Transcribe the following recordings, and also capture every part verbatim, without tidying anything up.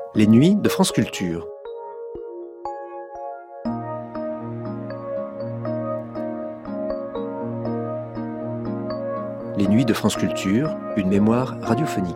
Les nuits de France Culture. Les nuits de France Culture, une mémoire radiophonique.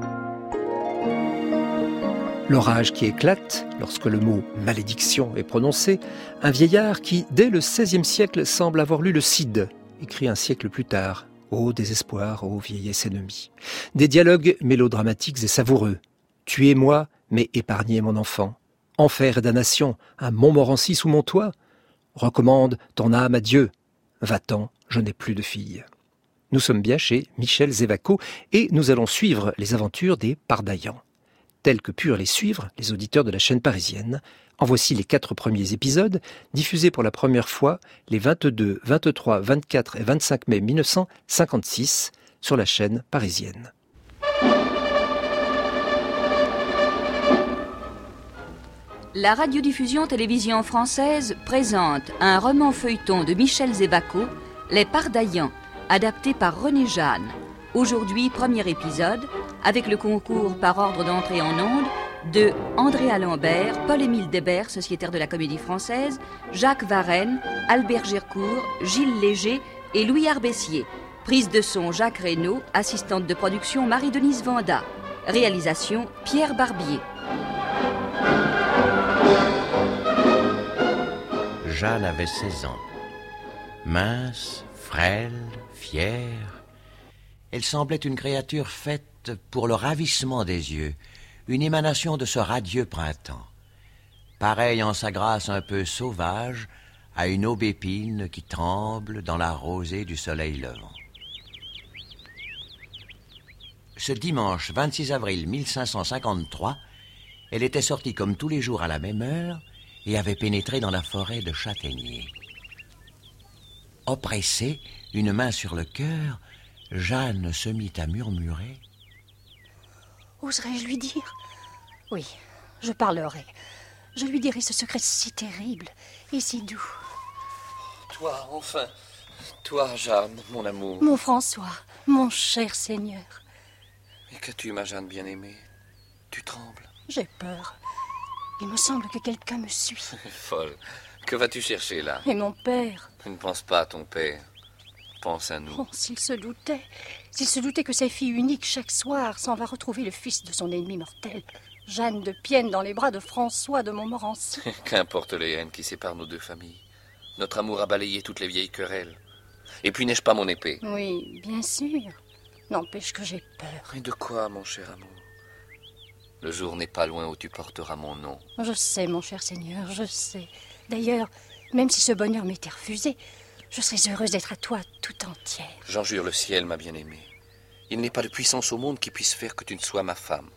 L'orage qui éclate lorsque le mot « malédiction » est prononcé, un vieillard qui, dès le seizième siècle, semble avoir lu le Cid, écrit un siècle plus tard. Ô désespoir, ô vieillesse ennemie. Des dialogues mélodramatiques et savoureux. Tuez-moi, mais épargnez mon enfant. Enfer et damnation, un Montmorency sous mon toit. Recommande ton âme à Dieu. Va-t'en, je n'ai plus de fille. Nous sommes bien chez Michel Zévaco et nous allons suivre les aventures des Pardaillans. Tels que purent les suivre les auditeurs de la chaîne parisienne. En voici les quatre premiers épisodes, diffusés pour la première fois les vingt-deux, vingt-trois, vingt-quatre et vingt-cinq mai mille neuf cent cinquante-six sur la chaîne parisienne. La radiodiffusion télévision française présente un roman feuilleton de Michel Zévaco, Les Pardaillans, adapté par René Jeanne. Aujourd'hui, premier épisode, avec le concours par ordre d'entrée en ondes de Andréa Lambert, Paul-Émile Débert, sociétaire de la Comédie Française, Jacques Varenne, Albert Gercourt, Gilles Léger et Louis Arbessier. Prise de son Jacques Reynaud, assistante de production Marie-Denise Vanda. Réalisation Pierre Barbier. Jeanne avait seize ans. Mince, frêle, fière, elle semblait une créature faite pour le ravissement des yeux, une émanation de ce radieux printemps, pareille en sa grâce un peu sauvage à une aubépine qui tremble dans la rosée du soleil levant. Ce dimanche vingt-six avril mille cinq cent cinquante-trois, elle était sortie comme tous les jours à la même heure et avait pénétré dans la forêt de châtaigniers. Oppressée, une main sur le cœur, Jeanne se mit à murmurer. Oserais-je lui dire ? Oui, je parlerai. Je lui dirai ce secret si terrible et si doux. Toi, enfin. Toi, Jeanne, mon amour. Mon François, mon cher Seigneur. Et qu'as-tu, ma Jeanne bien-aimée ? Tu trembles ? J'ai peur. Il me semble que quelqu'un me suit. Folle. Que vas-tu chercher là ? Et mon père ? Ne pense pas à ton père. Pense à nous. Oh, s'il se doutait, s'il se doutait que sa fille unique, chaque soir, s'en va retrouver le fils de son ennemi mortel, Jeanne de Pienne dans les bras de François de Montmorency. Qu'importe les haines qui séparent nos deux familles. Notre amour a balayé toutes les vieilles querelles. Et puis n'ai-je pas mon épée ? Oui, bien sûr. N'empêche que j'ai peur. Et de quoi, mon cher amour ? Le jour n'est pas loin où tu porteras mon nom. Je sais, mon cher Seigneur, je sais. D'ailleurs, même si ce bonheur m'était refusé, je serais heureuse d'être à toi tout entière. J'en jure le ciel, ma bien-aimée. Il n'est pas de puissance au monde qui puisse faire que tu ne sois ma femme.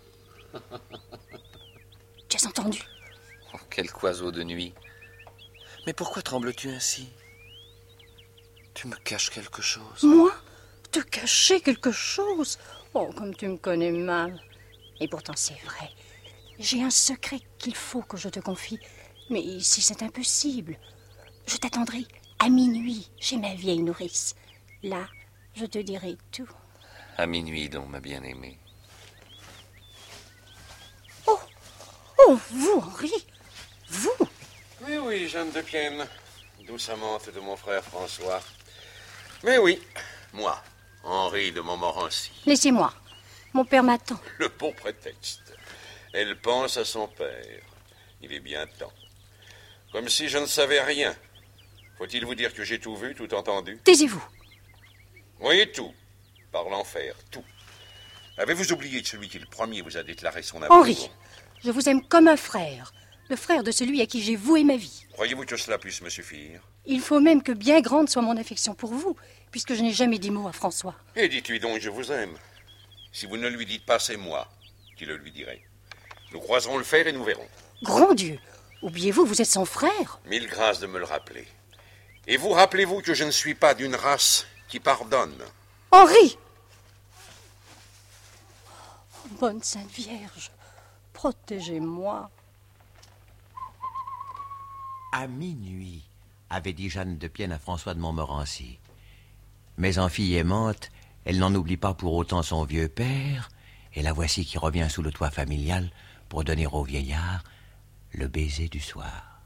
Tu as entendu ? Oh, quel oiseau de nuit. Mais pourquoi trembles-tu ainsi ? Tu me caches quelque chose. Moi ? Te cacher quelque chose ? Oh, comme tu me connais mal. Et pourtant, c'est vrai. J'ai un secret qu'il faut que je te confie. Mais ici, c'est impossible. Je t'attendrai à minuit chez ma vieille nourrice. Là, je te dirai tout. À minuit donc, ma bien-aimée. Oh, oh, vous, Henri, vous. Oui, oui, Jeanne de Pienne, douce amante de mon frère François. Mais oui, moi, Henri de Montmorency. Laissez-moi, mon père m'attend. Le beau prétexte. Elle pense à son père. Il est bien temps. Comme si je ne savais rien. Faut-il vous dire que j'ai tout vu, tout entendu ? Taisez-vous. Oui, tout. Par l'enfer, tout. Avez-vous oublié de celui qui le premier vous a déclaré son amour ? Henri, je vous aime comme un frère. Le frère de celui à qui j'ai voué ma vie. Croyez-vous que cela puisse me suffire ? Il faut même que bien grande soit mon affection pour vous, puisque je n'ai jamais dit mot à François. Et dites-lui donc, je vous aime. Si vous ne le lui dites pas, c'est moi qui le lui dirai. Nous croiserons le fer et nous verrons. Grand Dieu, oubliez-vous, vous êtes son frère. Mille grâces de me le rappeler. Et vous rappelez-vous que je ne suis pas d'une race qui pardonne. Henri ! Bonne Sainte Vierge, protégez-moi. À minuit, avait dit Jeanne de Pienne à François de Montmorency. Mais en fille aimante, elle n'en oublie pas pour autant son vieux père, et la voici qui revient sous le toit familial pour donner au vieillard le baiser du soir.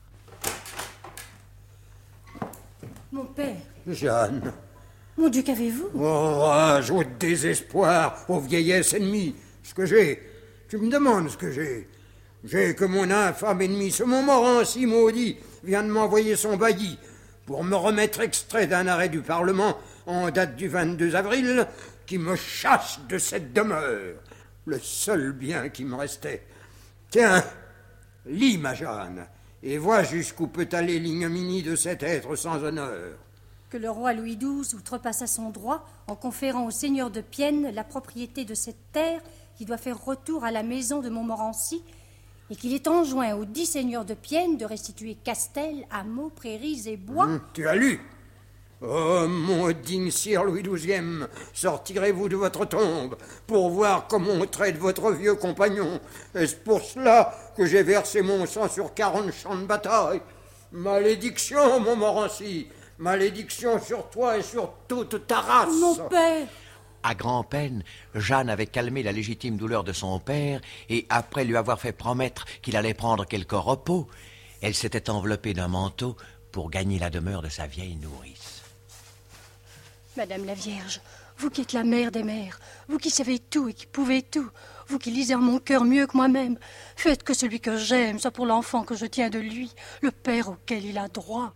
Mon père. Jeanne. Mon Dieu, qu'avez-vous? Oh, rage, au désespoir, aux vieillesses ennemies. Ce que j'ai, tu me demandes ce que j'ai. J'ai que mon infâme ennemi, ce Montmorency maudit, vient de m'envoyer son bailli pour me remettre extrait d'un arrêt du Parlement en date du vingt-deux avril qui me chasse de cette demeure, le seul bien qui me restait. Tiens, lis, ma Jeanne, et vois jusqu'où peut aller l'ignominie de cet être sans honneur. Que le roi Louis douze outrepassa son droit en conférant au seigneur de Pienne la propriété de cette terre qui doit faire retour à la maison de Montmorency et qu'il est enjoint aux dix seigneurs de Pienne de restituer Castel, hameaux, prairies et bois. Hum, tu as lu? Oh, mon digne sire Louis douzième, sortirez-vous de votre tombe pour voir comment on traite votre vieux compagnon? Est-ce pour cela que j'ai versé mon sang sur quarante champs de bataille? Malédiction, Montmorency! Malédiction sur toi et sur toute ta race! Mon père! À grand-peine, Jeanne avait calmé la légitime douleur de son père, et après lui avoir fait promettre qu'il allait prendre quelque repos, elle s'était enveloppée d'un manteau pour gagner la demeure de sa vieille nourrice. Madame la Vierge, vous qui êtes la mère des mères, vous qui savez tout et qui pouvez tout, vous qui lisez en mon cœur mieux que moi-même, faites que celui que j'aime soit pour l'enfant que je tiens de lui, le père auquel il a droit.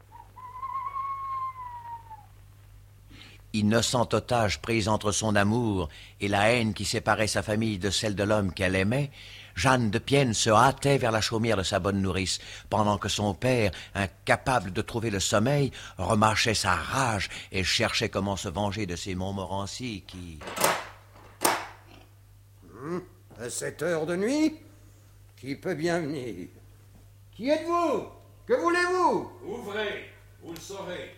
Innocent otage prise entre son amour et la haine qui séparait sa famille de celle de l'homme qu'elle aimait, Jeanne de Pienne se hâtait vers la chaumière de sa bonne nourrice, pendant que son père, incapable de trouver le sommeil, remâchait sa rage et cherchait comment se venger de ces Montmorency qui... Hum, à cette heure de nuit, qui peut bien venir? Qui êtes-vous? Que voulez-vous? Ouvrez, vous le saurez.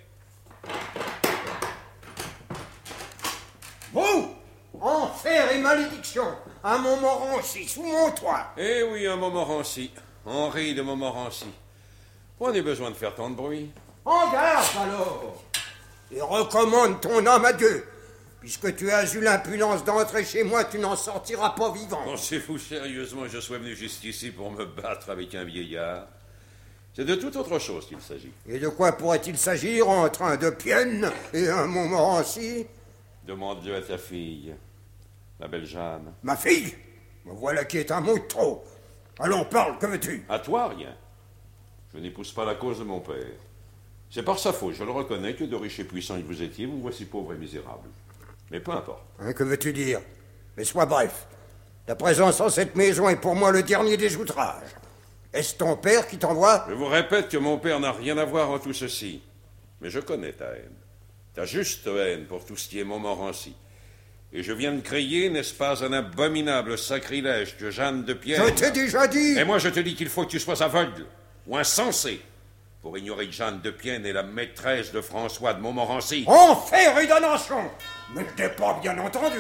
Vous, enfer et malédiction, à Montmorency, sous mon toit. Eh oui, un Montmorency, Henri de Montmorency. Prenez besoin de faire tant de bruit. En garde alors, et recommande ton âme à Dieu. Puisque tu as eu l'impudence d'entrer chez moi, tu n'en sortiras pas vivant. Pensez-vous sérieusement que je sois venu jusqu'ici pour me battre avec un vieillard? C'est de toute autre chose qu'il s'agit. Et de quoi pourrait-il s'agir entre un de Pienne et un Montmorency? Demande-le à ta fille, la belle Jeanne. Ma fille? Me voilà qui est un mot de trop. Allons, parle, que veux-tu? À toi, rien. Je n'épouse pas la cause de mon père. C'est par sa faute, je le reconnais, que de riches et puissants que vous étiez, vous voici pauvre et misérable. Mais peu importe. Hein, que veux-tu dire? Mais sois bref. Ta présence en cette maison est pour moi le dernier des outrages. Est-ce ton père qui t'envoie? Je vous répète que mon père n'a rien à voir en tout ceci. Mais je connais ta haine. Ta juste haine pour tout ce qui est Montmorency. Et je viens de crier, n'est-ce pas, un abominable sacrilège que Jeanne de Pienne... Je t'ai déjà dit... Et moi je te dis qu'il faut que tu sois aveugle, ou insensé, pour ignorer que Jeanne de Pienne est la maîtresse de François de Montmorency. Enfer et damnation! Mais je t'ai pas bien entendu.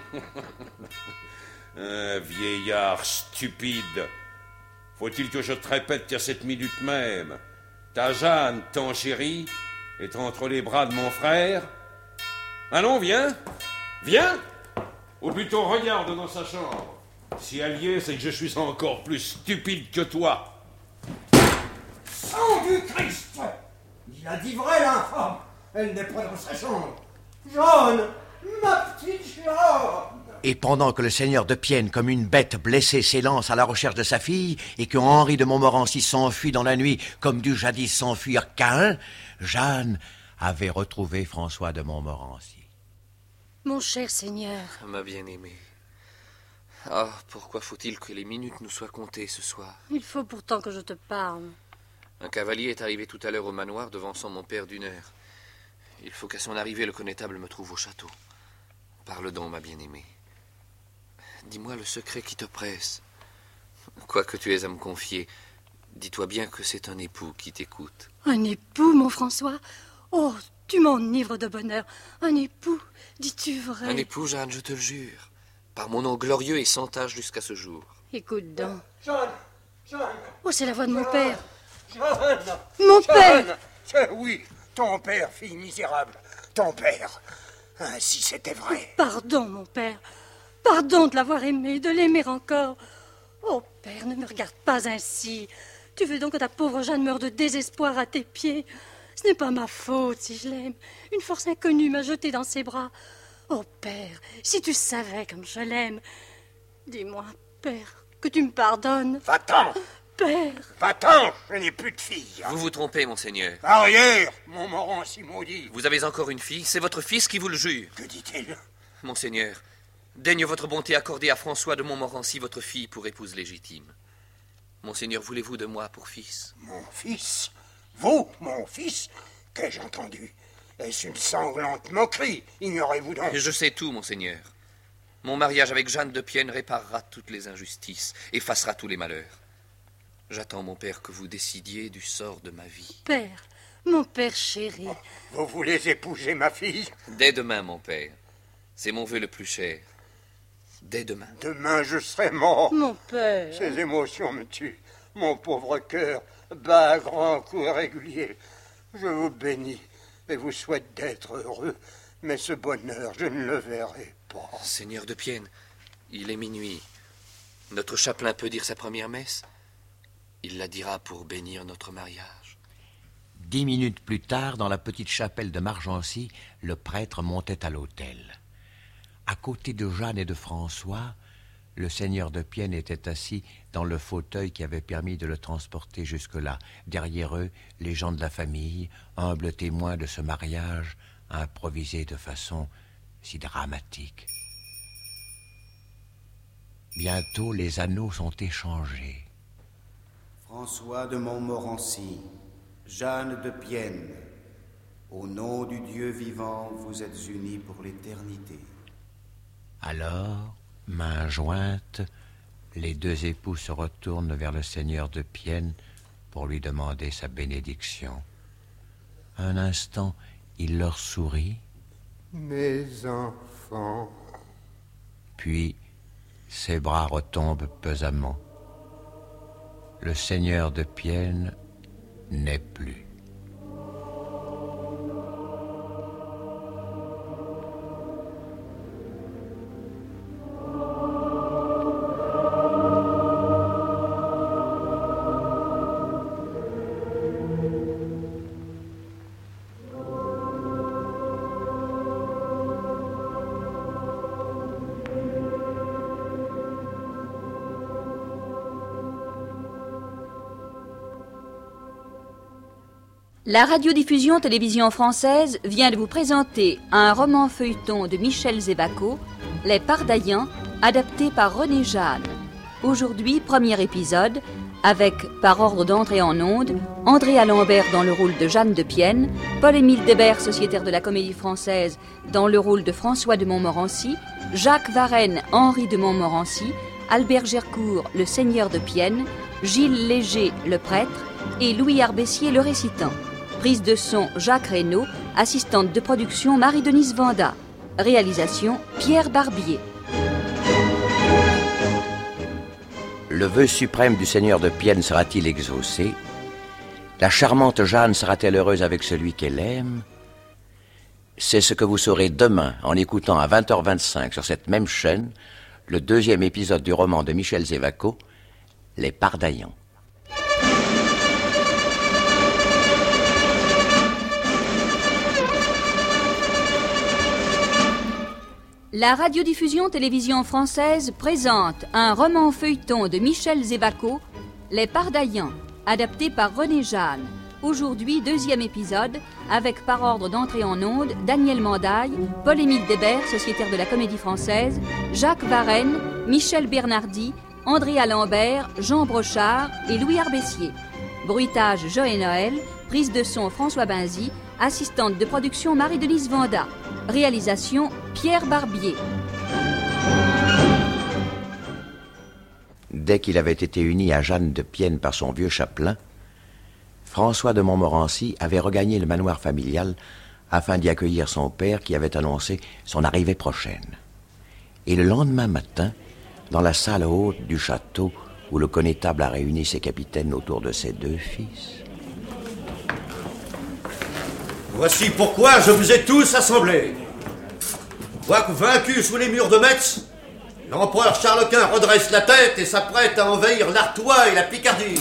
Un vieillard stupide. Faut-il que je te répète qu'à cette minute même, ta Jeanne, ton chéri, est entre les bras de mon frère? Allons, viens, viens, ou plutôt regarde dans sa chambre. Si elle y est, c'est que je suis encore plus stupide que toi. Sang du Christ! Il a dit vrai, l'infâme. Elle n'est pas dans sa chambre. Jeanne, ma petite Jeanne! Et pendant que le seigneur de Pienne, comme une bête blessée, s'élance à la recherche de sa fille, et que Henri de Montmorency s'enfuit dans la nuit, comme dut jadis s'enfuir Caïn, Jeanne avait retrouvé François de Montmorency. Mon cher seigneur. Ma bien-aimée. Ah, pourquoi faut-il que les minutes nous soient comptées ce soir? Il faut pourtant que je te parle. Un cavalier est arrivé tout à l'heure au manoir, devançant mon père d'une heure. Il faut qu'à son arrivée, le connétable me trouve au château. Parle donc, ma bien-aimée. Dis-moi le secret qui te presse. Quoi que tu aies à me confier, dis-toi bien que c'est un époux qui t'écoute. Un époux, mon François? Oh, tu m'enivres de bonheur. Un époux, dis-tu vrai? Un époux, Jeanne, je te le jure. Par mon nom glorieux et sans tache jusqu'à ce jour. Écoute donc. Jeanne, Jeanne. Oh, c'est la voix de mon père. Jeanne. Mon Jeanne. père. Euh, Oui, ton père, fille misérable. Ton père. Ainsi c'était vrai. Pardon, mon père. Pardon de l'avoir aimé, de l'aimer encore. Oh, père, ne me regarde pas ainsi. Tu veux donc que ta pauvre Jeanne meure de désespoir à tes pieds? Ce n'est pas ma faute si je l'aime. Une force inconnue m'a jetée dans ses bras. Oh, père, si tu savais comme je l'aime. Dis-moi, père, que tu me pardonnes. Va-t'en! Père! Va-t'en! Je n'ai plus de fille. Vous vous trompez, monseigneur. Arrière, Montmorency maudit. Vous avez encore une fille, c'est votre fils qui vous le jure. Que dit-il? Monseigneur, daigne votre bonté accorder à François de Montmorency votre fille pour épouse légitime. Monseigneur, voulez-vous de moi pour fils? Mon fils? Vous, mon fils? Qu'ai-je entendu? Est-ce une sanglante moquerie? Ignorez-vous donc? Je sais tout, monseigneur. Mon mariage avec Jeanne de Pienne réparera toutes les injustices, effacera tous les malheurs. J'attends, mon père, que vous décidiez du sort de ma vie. Père, mon père chéri. Oh, vous voulez épouser ma fille? Dès demain, mon père. C'est mon vœu le plus cher. Dès demain. Demain, je serai mort. Mon père. Ces émotions me tuent. Mon pauvre cœur bat à grands coups réguliers. Je vous bénis et vous souhaite d'être heureux, mais ce bonheur, je ne le verrai pas. Seigneur de Pienne, il est minuit. Notre chapelain peut dire sa première messe. Il la dira pour bénir notre mariage. Dix minutes plus tard, dans la petite chapelle de Margency, le prêtre montait à l'autel. À côté de Jeanne et de François, le seigneur de Pienne était assis dans le fauteuil qui avait permis de le transporter jusque-là. Derrière eux, les gens de la famille, humbles témoins de ce mariage improvisé de façon si dramatique. Bientôt, les anneaux sont échangés. François de Montmorency, Jeanne de Pienne, au nom du Dieu vivant, vous êtes unis pour l'éternité. Alors, mains jointes, les deux époux se retournent vers le seigneur de Pienne pour lui demander sa bénédiction. Un instant, il leur sourit. Mes enfants. Puis, ses bras retombent pesamment. Le seigneur de Pienne n'est plus. La radiodiffusion télévision française vient de vous présenter un roman feuilleton de Michel Zévaco, Les Pardaillans, adapté par René Jeanne. Aujourd'hui, premier épisode, avec, par ordre d'entrée en onde, Andréa Lambert dans le rôle de Jeanne de Pienne, Paul-Émile Débert, sociétaire de la Comédie Française, dans le rôle de François de Montmorency, Jacques Varenne, Henri de Montmorency, Albert Gercourt, le seigneur de Pienne, Gilles Léger, le prêtre, et Louis Arbessier, le récitant. Prise de son Jacques Reynaud, assistante de production Marie-Denise Vanda. Réalisation Pierre Barbier. Le vœu suprême du seigneur de Pienne sera-t-il exaucé? La charmante Jeanne sera-t-elle heureuse avec celui qu'elle aime? C'est ce que vous saurez demain en écoutant à vingt heures vingt-cinq sur cette même chaîne le deuxième épisode du roman de Michel Zévaco, Les Pardaillans. La radiodiffusion télévision française présente un roman feuilleton de Michel Zévaco, Les Pardaillans, adapté par René Jeanne. Aujourd'hui, deuxième épisode, avec par ordre d'entrée en onde, Daniel Mandaille, Paul-Émile Débert, sociétaire de la Comédie Française, Jacques Varenne, Michel Bernardi, Andréa Lambert, Jean Brochard et Louis Arbessier. Bruitage Joël Noël, prise de son François Binzy, assistante de production Marie-Denise Vanda. Réalisation Pierre Barbier. Dès qu'il avait été uni à Jeanne de Pienne par son vieux chapelain, François de Montmorency avait regagné le manoir familial afin d'y accueillir son père qui avait annoncé son arrivée prochaine. Et le lendemain matin, dans la salle haute du château où le connétable a réuni ses capitaines autour de ses deux fils... Voici pourquoi je vous ai tous assemblés. Quoique vaincu sous les murs de Metz, L'empereur Charles Quint redresse la tête et s'apprête à envahir l'Artois et la Picardie.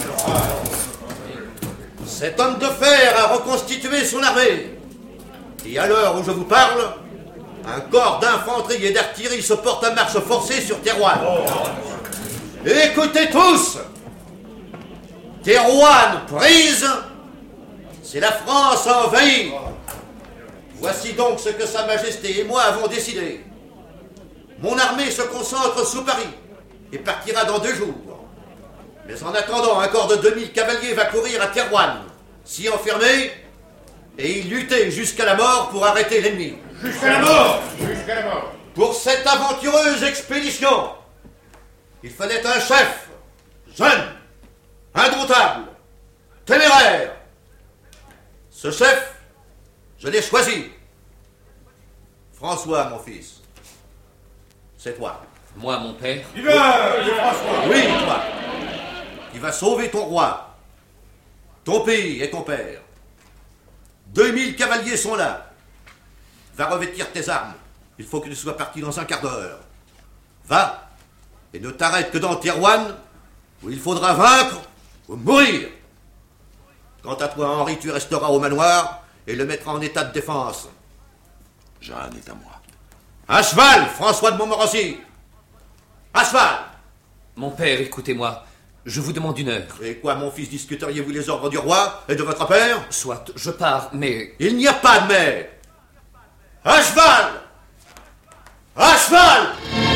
Cet homme de fer a reconstitué son armée. Et à l'heure où je vous parle, un corps d'infanterie et d'artillerie se porte à marche forcée sur Thérouanne. Écoutez tous! Thérouanne prise, c'est la France à envahir. Voici donc ce que Sa Majesté et moi avons décidé. Mon armée se concentre sous Paris et partira dans deux jours. Mais en attendant, un corps de deux mille cavaliers va courir à Thérouanne, s'y enfermer et y lutter jusqu'à la mort pour arrêter l'ennemi. Jusqu'à la mort! Jusqu'à la mort! Pour cette aventureuse expédition, il fallait un chef, jeune, indomptable, téméraire. Ce chef, je l'ai choisi. François, mon fils. C'est toi. Moi, mon père? Vive François! Oui, toi. Qui va sauver ton roi, ton pays et ton père. Deux mille cavaliers sont là. Va revêtir tes armes. Il faut que tu sois parti dans un quart d'heure. Va, et ne t'arrête que dans Thérouanne, où il faudra vaincre ou mourir. Quant à toi, Henri, tu resteras au manoir et le mettras en état de défense. Jeanne est à moi. À cheval, François de Montmorency. À cheval. Mon père, écoutez-moi. Je vous demande une heure. Et quoi, mon fils, discuteriez-vous les ordres du roi et de votre père? Soit, je pars, mais... Il n'y a pas de mais. À cheval! À cheval!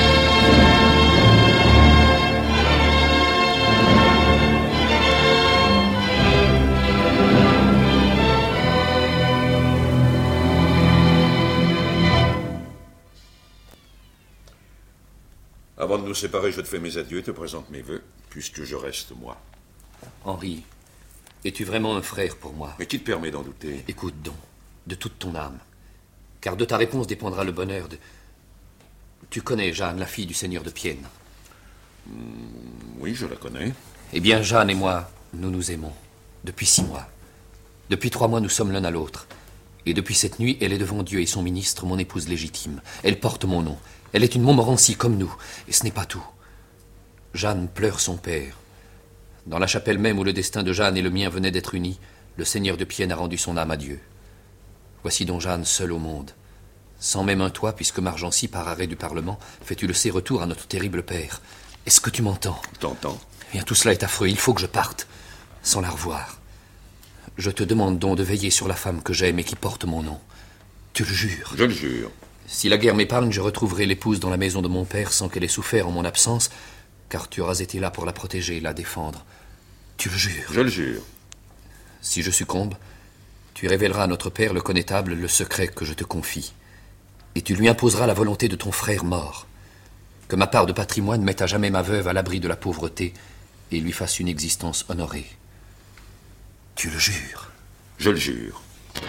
Avant de nous séparer, je te fais mes adieux et te présente mes vœux, puisque je reste moi. Henri, es-tu vraiment un frère pour moi? Mais qui te permet d'en douter? Écoute donc, de toute ton âme. Car de ta réponse dépendra le bonheur de... Tu connais Jeanne, la fille du seigneur de Pienne? Mmh, oui, je la connais. Eh bien, Jeanne et moi, nous nous aimons. Depuis six mois. Depuis trois mois, nous sommes l'un à l'autre. Et depuis cette nuit, elle est devant Dieu et son ministre, mon épouse légitime. Elle porte mon nom. Elle est une Montmorency comme nous. Et ce n'est pas tout. Jeanne pleure son père. Dans la chapelle même où le destin de Jeanne et le mien venaient d'être unis, le seigneur de Pienne a rendu son âme à Dieu. Voici donc Jeanne seule au monde. Sans même un toit, puisque Margency, par arrêt du Parlement, fait, tu le sais, retour à notre terrible père. Est-ce que tu m'entends? T'entends? Eh bien, tout cela est affreux. Il faut que je parte, sans la revoir. Je te demande donc de veiller sur la femme que j'aime et qui porte mon nom. Tu le jures? Je le jure. Si la guerre m'épargne, je retrouverai l'épouse dans la maison de mon père sans qu'elle ait souffert en mon absence, car tu auras été là pour la protéger et la défendre. Tu le jures? Je le jure. Si je succombe, tu révéleras à notre père, le connétable, le secret que je te confie. Et tu lui imposeras la volonté de ton frère mort. Que ma part de patrimoine mette à jamais ma veuve à l'abri de la pauvreté et lui fasse une existence honorée. Tu le jures? Je le jure.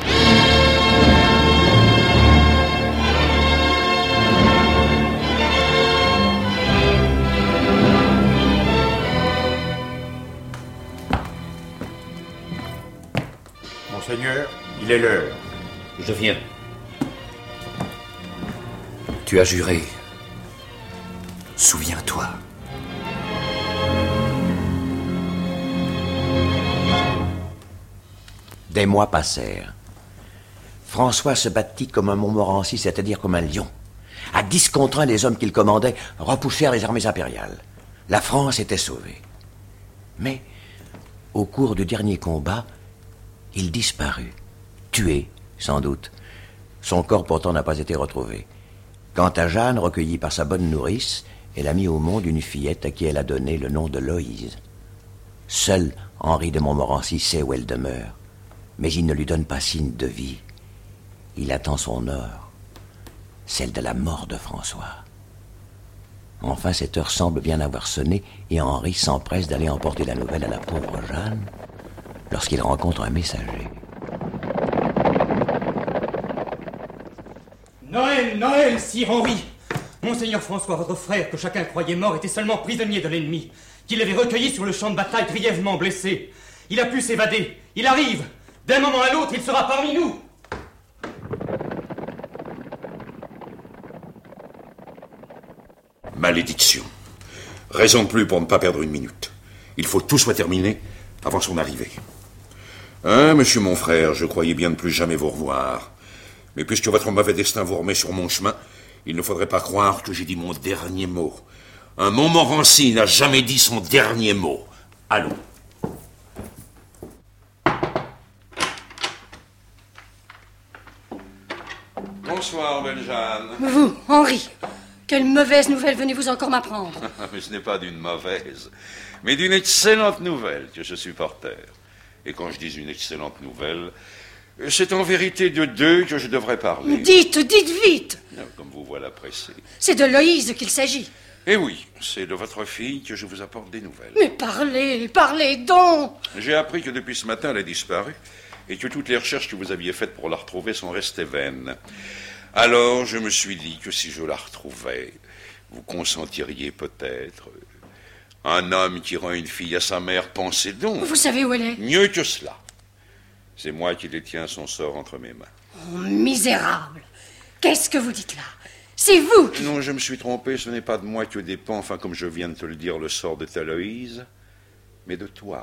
Monseigneur, il est l'heure. Je viens. Tu as juré. Souviens-toi. Des mois passèrent. François se battit comme un Montmorency, c'est-à-dire comme un lion. À dix contre un, les hommes qu'il commandait repoussèrent les armées impériales. La France était sauvée. Mais, au cours du dernier combat, il disparut, tué, sans doute. Son corps pourtant n'a pas été retrouvé. Quant à Jeanne, recueillie par sa bonne nourrice, elle a mis au monde une fillette à qui elle a donné le nom de Loïse. Seul Henri de Montmorency sait où elle demeure, mais il ne lui donne pas signe de vie. Il attend son heure, celle de la mort de François. Enfin, cette heure semble bien avoir sonné, et Henri s'empresse d'aller emporter la nouvelle à la pauvre Jeanne, lorsqu'il rencontre un messager. Noël, Noël, sire Henri! Monseigneur François, votre frère, que chacun croyait mort, était seulement prisonnier de l'ennemi, qu'il avait recueilli sur le champ de bataille grièvement blessé. Il a pu s'évader. Il arrive. D'un moment à l'autre, il sera parmi nous. Malédiction. Raison de plus pour ne pas perdre une minute. Il faut que tout soit terminé avant son arrivée. Hein, monsieur mon frère, je croyais bien ne plus jamais vous revoir. Mais puisque votre mauvais destin vous remet sur mon chemin, il ne faudrait pas croire que j'ai dit mon dernier mot. Un Montmorency n'a jamais dit son dernier mot. Allons. Bonsoir, belle Jeanne. Vous, Henri, quelle mauvaise nouvelle venez-vous encore m'apprendre? Mais ce n'est pas d'une mauvaise, mais d'une excellente nouvelle que je suis porteur. Et quand je dis une excellente nouvelle, c'est en vérité de deux que je devrais parler. Dites, dites vite. Comme vous voilà pressé. C'est de Loïse qu'il s'agit. Eh oui, c'est de votre fille que je vous apporte des nouvelles. Mais parlez, parlez donc. J'ai appris que depuis ce matin, elle a disparu et que toutes les recherches que vous aviez faites pour la retrouver sont restées vaines. Alors, je me suis dit que si je la retrouvais, vous consentiriez peut-être. Un homme qui rend une fille à sa mère, pensez donc. Vous savez où elle est? Mieux que cela. C'est moi qui détiens son sort entre mes mains. Oh, misérable. Qu'est-ce que vous dites là? C'est vous qui... Non, je me suis trompé, ce n'est pas de moi que dépend, enfin, comme je viens de te le dire, le sort de ta Loïse, mais de toi.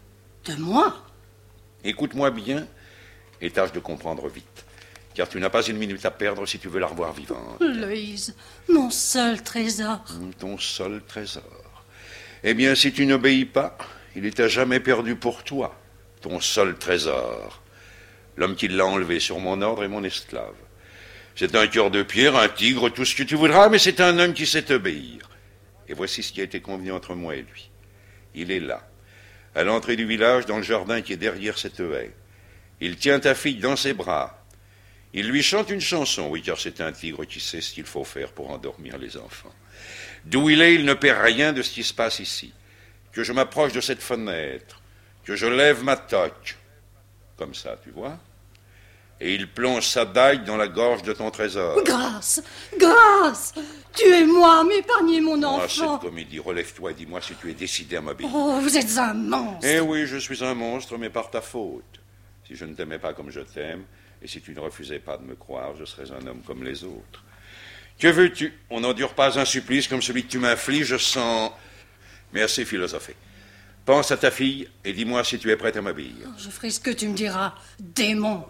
De moi? Écoute-moi bien et tâche de comprendre vite, car tu n'as pas une minute à perdre si tu veux la revoir vivante. Loïse, mon seul trésor. Ton seul trésor. Eh bien, si tu n'obéis pas, il est à jamais perdu pour toi, ton seul trésor. L'homme qui l'a enlevé sur mon ordre est mon esclave. C'est un cœur de pierre, un tigre, tout ce que tu voudras, mais c'est un homme qui sait obéir. Et voici ce qui a été convenu entre moi et lui. Il est là, à l'entrée du village, dans le jardin qui est derrière cette haie. Il tient ta fille dans ses bras. Il lui chante une chanson, oui, car c'est un tigre qui sait ce qu'il faut faire pour endormir les enfants. D'où il est, il ne perd rien de ce qui se passe ici. Que je m'approche de cette fenêtre, que je lève ma toque, comme ça, tu vois, et il plonge sa dague dans la gorge de ton trésor. Grâce, grâce, tuez-moi, m'épargnez mon Oh, enfant. cette comédie, relève-toi et dis-moi si tu es décidé à m'obéir. Oh, vous êtes un monstre. Eh oui, je suis un monstre, mais par ta faute. Si je ne t'aimais pas comme je t'aime, et si tu ne refusais pas de me croire, je serais un homme comme les autres. Que veux-tu? On n'endure pas un supplice comme celui que tu m'infliges sans... Mais assez philosophé. Pense à ta fille et dis-moi si tu es prête à m'obéir. Oh, je ferai ce que tu me diras, démon.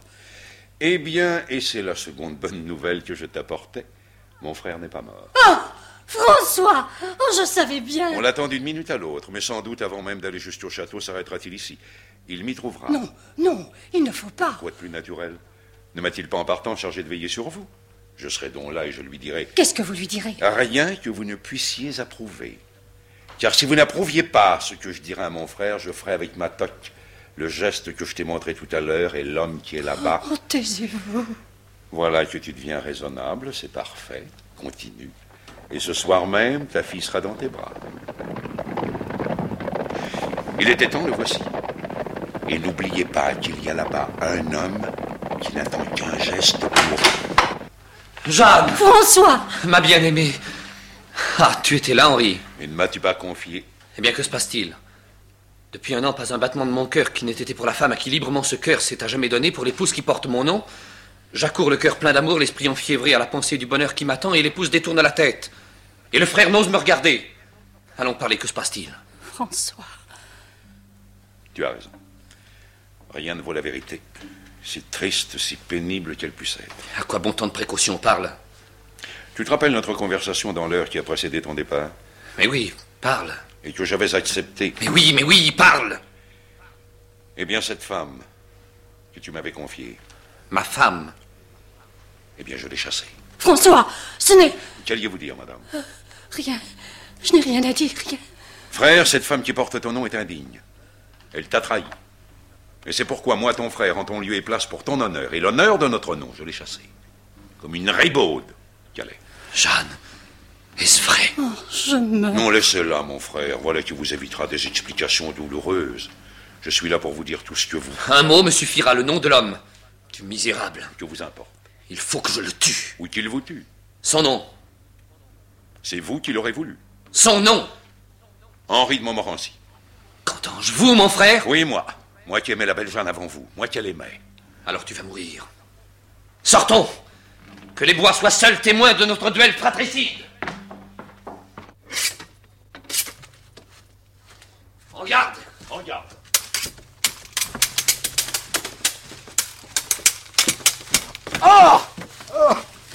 Eh bien, et c'est la seconde bonne nouvelle que je t'apportais, mon frère n'est pas mort. Oh, François! Oh, je savais bien. On l'attend d'une minute à l'autre, mais sans doute avant même d'aller jusqu'au château, s'arrêtera-t-il ici. Il m'y trouvera. Non, non, il ne faut pas. Quoi de plus naturel? Ne m'a-t-il pas en partant chargé de veiller sur vous? Je serai donc là et je lui dirai... Qu'est-ce que vous lui direz? Rien que vous ne puissiez approuver. Car si vous n'approuviez pas ce que je dirais à mon frère, je ferai avec ma toque le geste que je t'ai montré tout à l'heure et l'homme qui est là-bas. Oh, taisez-vous. Voilà que tu deviens raisonnable, c'est parfait. Continue. Et ce soir même, ta fille sera dans tes bras. Il était temps, le voici. Et n'oubliez pas qu'il y a là-bas un homme qui n'attend qu'un geste pour... Jeanne! François! Ma bien-aimée! Ah, tu étais là, Henri. Et ne m'as-tu pas confié? Eh bien, que se passe-t-il? Depuis un an, pas un battement de mon cœur qui n'ait été pour la femme à qui librement ce cœur s'est à jamais donné, pour l'épouse qui porte mon nom. J'accours le cœur plein d'amour, l'esprit enfiévré à la pensée du bonheur qui m'attend, et l'épouse détourne la tête. Et le frère n'ose me regarder. Allons parler, que se passe-t-il? François. Tu as raison. Rien ne vaut la vérité. Si triste, si pénible qu'elle puisse être. À quoi bon temps de précaution, parle? Tu te rappelles notre conversation dans l'heure qui a précédé ton départ? Mais oui, parle. Et que j'avais accepté. Mais oui, mais oui, parle. Eh bien, cette femme que tu m'avais confiée... Ma femme? Eh bien, je l'ai chassée. François, ce n'est... Qu'alliez-vous dire, madame? Euh, rien. Je n'ai rien à dire, rien. Frère, cette femme qui porte ton nom est indigne. Elle t'a trahi. Et c'est pourquoi moi, ton frère, en ton lieu et place pour ton honneur et l'honneur de notre nom, je l'ai chassée. Comme une ribaude qu'elle est. Jeanne, est-ce vrai? Oh, je meurs. Non, laissez-la, mon frère. Voilà qui vous évitera des explications douloureuses. Je suis là pour vous dire tout ce que vous... Un mot me suffira, le nom de l'homme. Du misérable. Que vous importe? Il faut que je le tue. Ou qu'il vous tue. Son nom. C'est vous qui l'aurez voulu. Son nom. Henri de Montmorency. Qu'entends-je, vous, mon frère? Oui, moi. Moi qui aimais la belle Jeanne avant vous. Moi qui l'aimais. Alors tu vas mourir. Sortons. Que les bois soient seuls témoins de notre duel fratricide. En garde! En garde! Oh! Oh!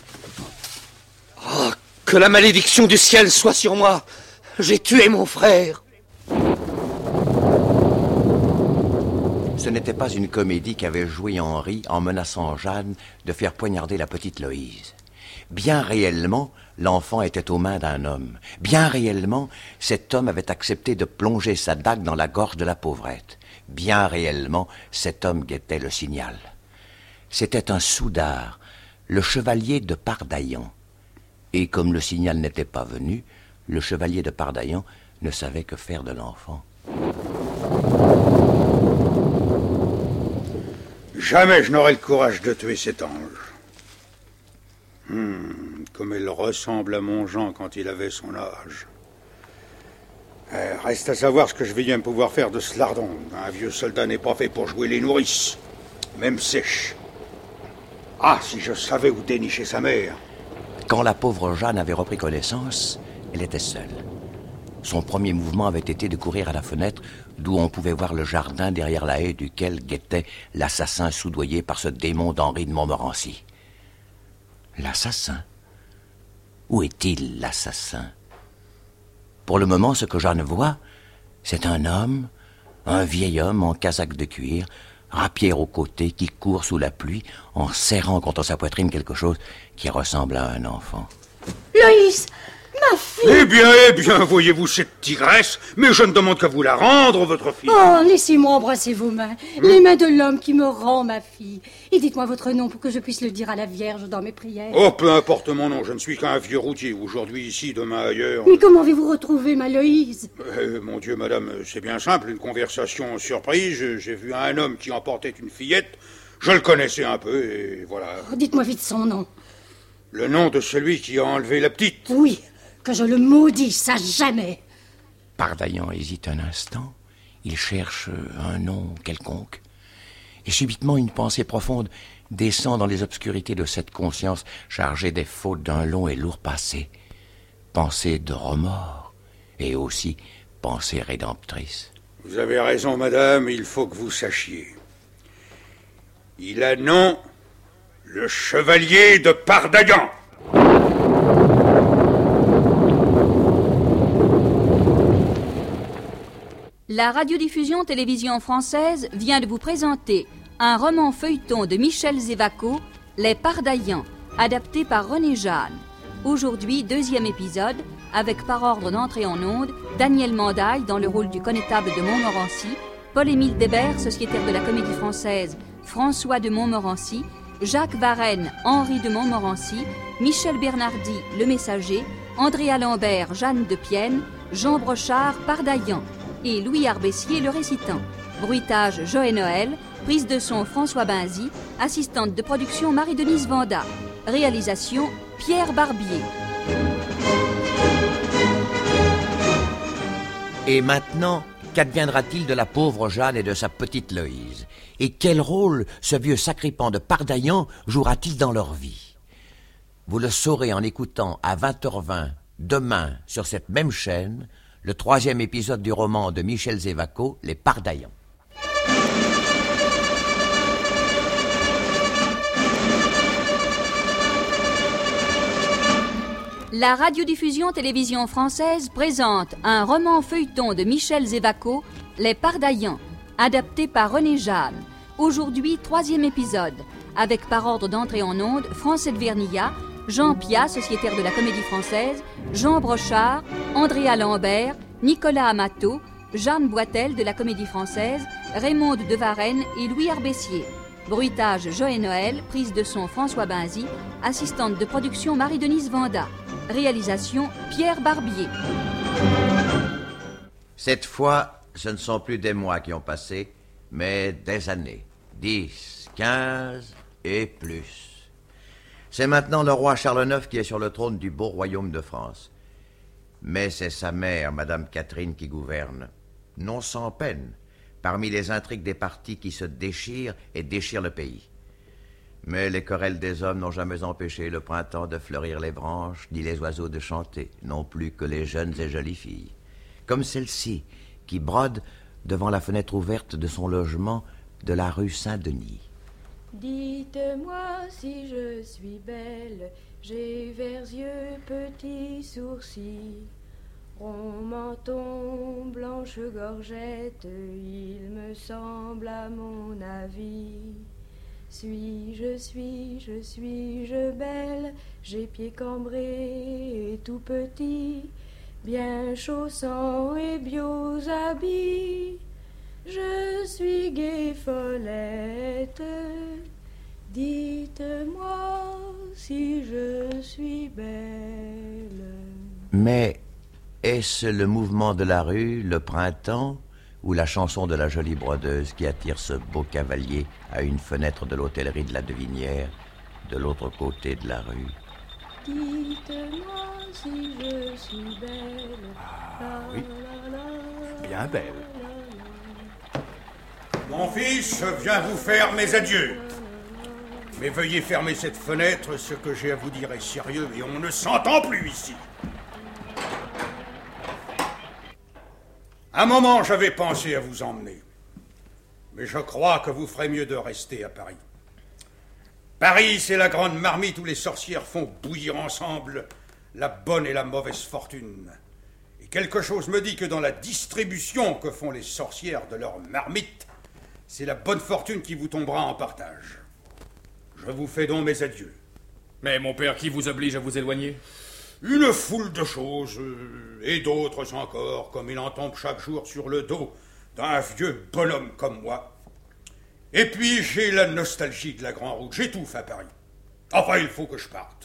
Oh! Que la malédiction du ciel soit sur moi! J'ai tué mon frère! Ce n'était pas une comédie qu'avait jouée Henri en menaçant Jeanne de faire poignarder la petite Loïse. Bien réellement, l'enfant était aux mains d'un homme. Bien réellement, cet homme avait accepté de plonger sa dague dans la gorge de la pauvrette. Bien réellement, cet homme guettait le signal. C'était un soudard, le chevalier de Pardaillan. Et comme le signal n'était pas venu, le chevalier de Pardaillan ne savait que faire de l'enfant. Jamais je n'aurai le courage de tuer cet ange. Hmm, comme elle ressemble à mon Jean quand il avait son âge. Euh, reste à savoir ce que je vais bien pouvoir faire de ce lardon. Un vieux soldat n'est pas fait pour jouer les nourrices, même sèche. Ah, si je savais où dénicher sa mère. Quand la pauvre Jeanne avait repris connaissance, elle était seule. Son premier mouvement avait été de courir à la fenêtre d'où on pouvait voir le jardin derrière la haie duquel guettait l'assassin soudoyé par ce démon d'Henri de Montmorency. L'assassin? Où est-il, l'assassin? Pour le moment, ce que Jeanne voit, c'est un homme, un vieil homme en casaque de cuir, rapière au côté, qui court sous la pluie en serrant contre sa poitrine quelque chose qui ressemble à un enfant. Loïs, ma fille! Eh bien, eh bien, voyez-vous cette tigresse? Mais je ne demande qu'à vous la rendre, votre fille. Oh, laissez-moi embrasser vos mains, mmh. les mains de l'homme qui me rend ma fille. Et dites-moi votre nom pour que je puisse le dire à la Vierge dans mes prières. Oh, peu importe mon nom, je ne suis qu'un vieux routier, aujourd'hui ici, demain ailleurs. Mais comment avez-vous retrouvé ma Loïse? euh, Mon Dieu, madame, c'est bien simple, une conversation surprise. J'ai vu un homme qui emportait une fillette, je le connaissais un peu, et voilà. Oh, dites-moi vite son nom. Le nom de celui qui a enlevé la petite? Oui, que je le maudisse à jamais. Pardaillan hésite un instant, il cherche un nom quelconque, et subitement une pensée profonde descend dans les obscurités de cette conscience chargée des fautes d'un long et lourd passé. Pensée de remords, et aussi pensée rédemptrice. Vous avez raison, madame, il faut que vous sachiez. Il a nom le chevalier de Pardaillan. La radiodiffusion télévision française vient de vous présenter un roman feuilleton de Michel Zévaco, Les Pardaillans, adapté par René Jeanne. Aujourd'hui, deuxième épisode, avec par ordre d'entrée en onde, Daniel Mandaille dans le rôle du connétable de Montmorency, Paul-Émile Débert, sociétaire de la Comédie Française, François de Montmorency, Jacques Varenne, Henri de Montmorency, Michel Bernardi, Le Messager, Andréa Lambert, Jeanne de Pienne, Jean Brochard, Pardaillan, et Louis Arbessier, le récitant. Bruitage, Joël Noël. Prise de son, François Binzy. Assistante de production, Marie-Denise Vanda. Réalisation, Pierre Barbier. Et maintenant, qu'adviendra-t-il de la pauvre Jeanne et de sa petite Loïse? Et quel rôle ce vieux sacripant de Pardaillan jouera-t-il dans leur vie? Vous le saurez en écoutant à vingt heures vingt, demain, sur cette même chaîne, le troisième épisode du roman de Michel Zévaco, Les Pardaillans. La radiodiffusion télévision française présente un roman feuilleton de Michel Zévaco, Les Pardaillans, adapté par René Jeanne. Aujourd'hui, troisième épisode, avec par ordre d'entrée en onde, Francette Vernillat, Jean Piat, sociétaire de la Comédie Française, Jean Brochard, Andréa Lambert, Nicolas Amato, Jeanne Boitel de la Comédie Française, Raymond de Varenne et Louis Arbessier. Bruitage, Joël Noël. Prise de son, François Binzy. Assistante de production, Marie-Denise Vanda. Réalisation, Pierre Barbier. Cette fois, ce ne sont plus des mois qui ont passé, mais des années. Dix, quinze et plus. C'est maintenant le roi Charles neuf qui est sur le trône du beau royaume de France. Mais c'est sa mère, Madame Catherine, qui gouverne, non sans peine, parmi les intrigues des partis qui se déchirent et déchirent le pays. Mais les querelles des hommes n'ont jamais empêché le printemps de fleurir les branches, ni les oiseaux de chanter, non plus que les jeunes et jolies filles, comme celle-ci, qui brode devant la fenêtre ouverte de son logement de la rue Saint-Denis. Dites-moi si je suis belle, j'ai vers yeux, petits sourcils, rond menton, blanche gorgette, il me semble à mon avis. Suis-je, suis-je, suis-je belle, j'ai pieds cambrés et tout petits, bien chaussants et beaux habits. Je suis gaie follette, dites-moi si je suis belle. Mais est-ce le mouvement de la rue, le printemps, ou la chanson de la jolie brodeuse qui attire ce beau cavalier à une fenêtre de l'hôtellerie de la Devinière, de l'autre côté de la rue? Dites-moi si je suis belle. Ah oui, bien belle. Mon fils, je viens vous faire mes adieux. Mais veuillez fermer cette fenêtre, ce que j'ai à vous dire est sérieux et on ne s'entend plus ici. Un moment, j'avais pensé à vous emmener. Mais je crois que vous ferez mieux de rester à Paris. Paris, c'est la grande marmite où les sorcières font bouillir ensemble la bonne et la mauvaise fortune. Et quelque chose me dit que dans la distribution que font les sorcières de leur marmite, c'est la bonne fortune qui vous tombera en partage. Je vous fais donc mes adieux. Mais mon père, qui vous oblige à vous éloigner? Une foule de choses, euh, et d'autres encore, comme il en tombe chaque jour sur le dos d'un vieux bonhomme comme moi. Et puis j'ai la nostalgie de la Grande Route, j'étouffe à Paris. Enfin, il faut que je parte.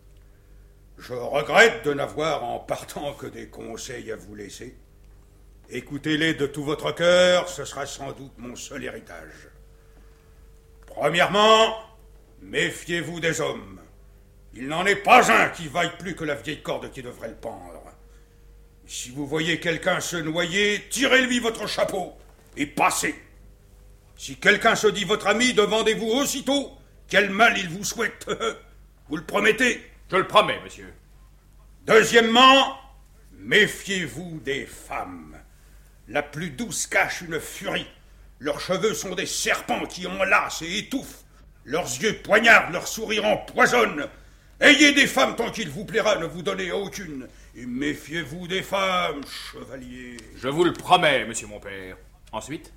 Je regrette de n'avoir en partant que des conseils à vous laisser. Écoutez-les de tout votre cœur, ce sera sans doute mon seul héritage. Premièrement, méfiez-vous des hommes. Il n'en est pas un qui vaille plus que la vieille corde qui devrait le pendre. Si vous voyez quelqu'un se noyer, tirez-lui votre chapeau et passez. Si quelqu'un se dit votre ami, demandez-vous aussitôt quel mal il vous souhaite. Vous le promettez? Je le promets, monsieur. Deuxièmement, méfiez-vous des femmes. La plus douce cache une furie. Leurs cheveux sont des serpents qui enlacent et étouffent. Leurs yeux poignardent, leur sourire empoisonne. Ayez des femmes tant qu'il vous plaira, ne vous donnez aucune. Et méfiez-vous des femmes, chevalier. Je vous le promets, monsieur mon père. Ensuite?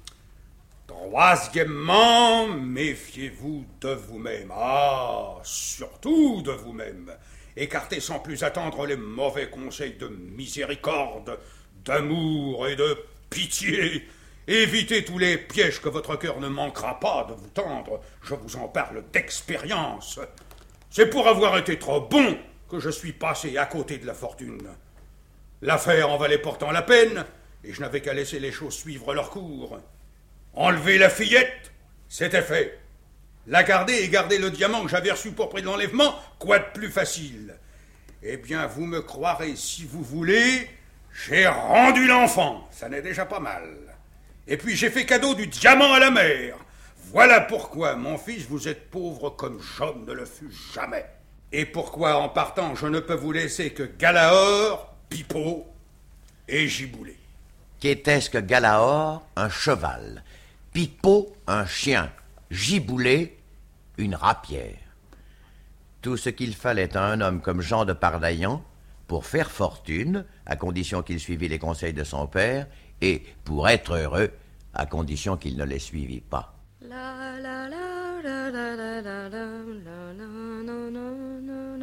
Troisièmement, méfiez-vous de vous-même. Ah, surtout de vous-même. Écartez sans plus attendre les mauvais conseils de miséricorde, d'amour et de pitié. Évitez tous les pièges que votre cœur ne manquera pas de vous tendre. Je vous en parle d'expérience. C'est pour avoir été trop bon que je suis passé à côté de la fortune. L'affaire en valait pourtant la peine, et je n'avais qu'à laisser les choses suivre leur cours. Enlever la fillette, c'était fait. La garder et garder le diamant que j'avais reçu pour prix de l'enlèvement, quoi de plus facile? Eh bien, vous me croirez si vous voulez, j'ai rendu l'enfant, ça n'est déjà pas mal. Et puis j'ai fait cadeau du diamant à la mère. Voilà pourquoi, mon fils, vous êtes pauvre comme Job ne le fut jamais. Et pourquoi, en partant, je ne peux vous laisser que Galaor, Pipeau et Giboulet. Qu'était-ce que Galaor? Un cheval. Pipeau, un chien. Giboulet, une rapière. Tout ce qu'il fallait à un homme comme Jean de Pardaillan pour faire fortune, à condition qu'il suivît les conseils de son père, et pour être heureux, à condition qu'il ne les suivît pas. La la la la la la la la la non non non non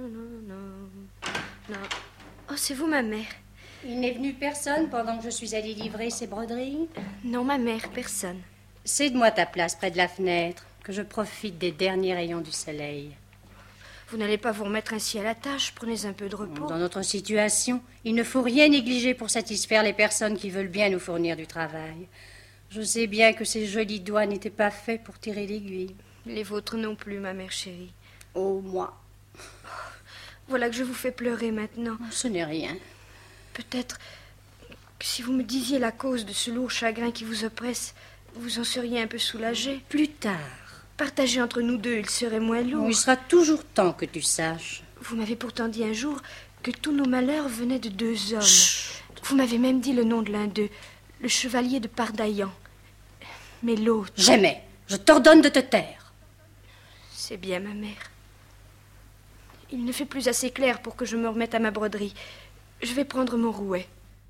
non non. Oh, c'est vous, ma mère. Il n'est venu personne pendant que je suis allée livrer ces broderies? Non, ma mère, personne. Cède-moi ta place près de la fenêtre, que je profite des derniers rayons du soleil. Vous n'allez pas vous remettre ainsi à la tâche, prenez un peu de repos. Dans notre situation, il ne faut rien négliger pour satisfaire les personnes qui veulent bien nous fournir du travail. Je sais bien que ces jolis doigts n'étaient pas faits pour tirer l'aiguille. Les vôtres non plus, ma mère chérie. Oh, moi. Voilà que je vous fais pleurer maintenant. Ce n'est rien. Peut-être que si vous me disiez la cause de ce lourd chagrin qui vous oppresse, vous en seriez un peu soulagée. Plus tard. Partagé entre nous deux, il serait moins lourd. Il sera toujours temps que tu saches. Vous m'avez pourtant dit un jour que tous nos malheurs venaient de deux hommes. Chut. Vous m'avez même dit le nom de l'un d'eux, Le chevalier de Pardaillan. Mais l'autre... Jamais. Je t'ordonne de te taire. C'est bien, ma mère. Il ne fait plus assez clair pour que je me remette à ma broderie. Je vais prendre mon rouet.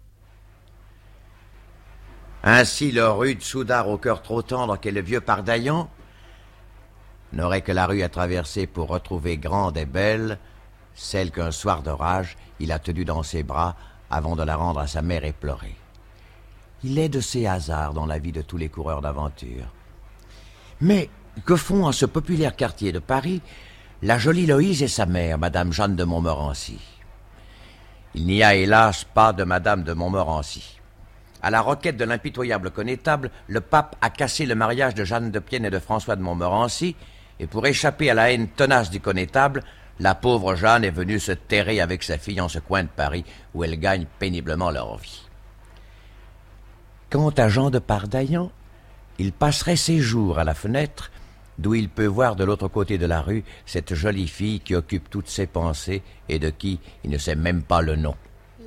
Ainsi, le rude soudard au cœur trop tendre qu'est le vieux Pardaillan n'aurait que la rue à traverser pour retrouver grande et belle celle qu'un soir d'orage il a tenue dans ses bras avant de la rendre à sa mère éplorée. Il est de ces hasards dans la vie de tous les coureurs d'aventure. Mais que font en ce populaire quartier de Paris la jolie Loïse et sa mère, Madame Jeanne de Montmorency? Il n'y a hélas pas de Madame de Montmorency. À la requête de l'impitoyable connétable, le pape a cassé le mariage de Jeanne de Pienne et de François de Montmorency, et pour échapper à la haine tenace du connétable, la pauvre Jeanne est venue se terrer avec sa fille en ce coin de Paris, où elles gagnent péniblement leur vie. Quant à Jean de Pardaillan, il passerait ses jours à la fenêtre, d'où il peut voir de l'autre côté de la rue cette jolie fille qui occupe toutes ses pensées et de qui il ne sait même pas le nom.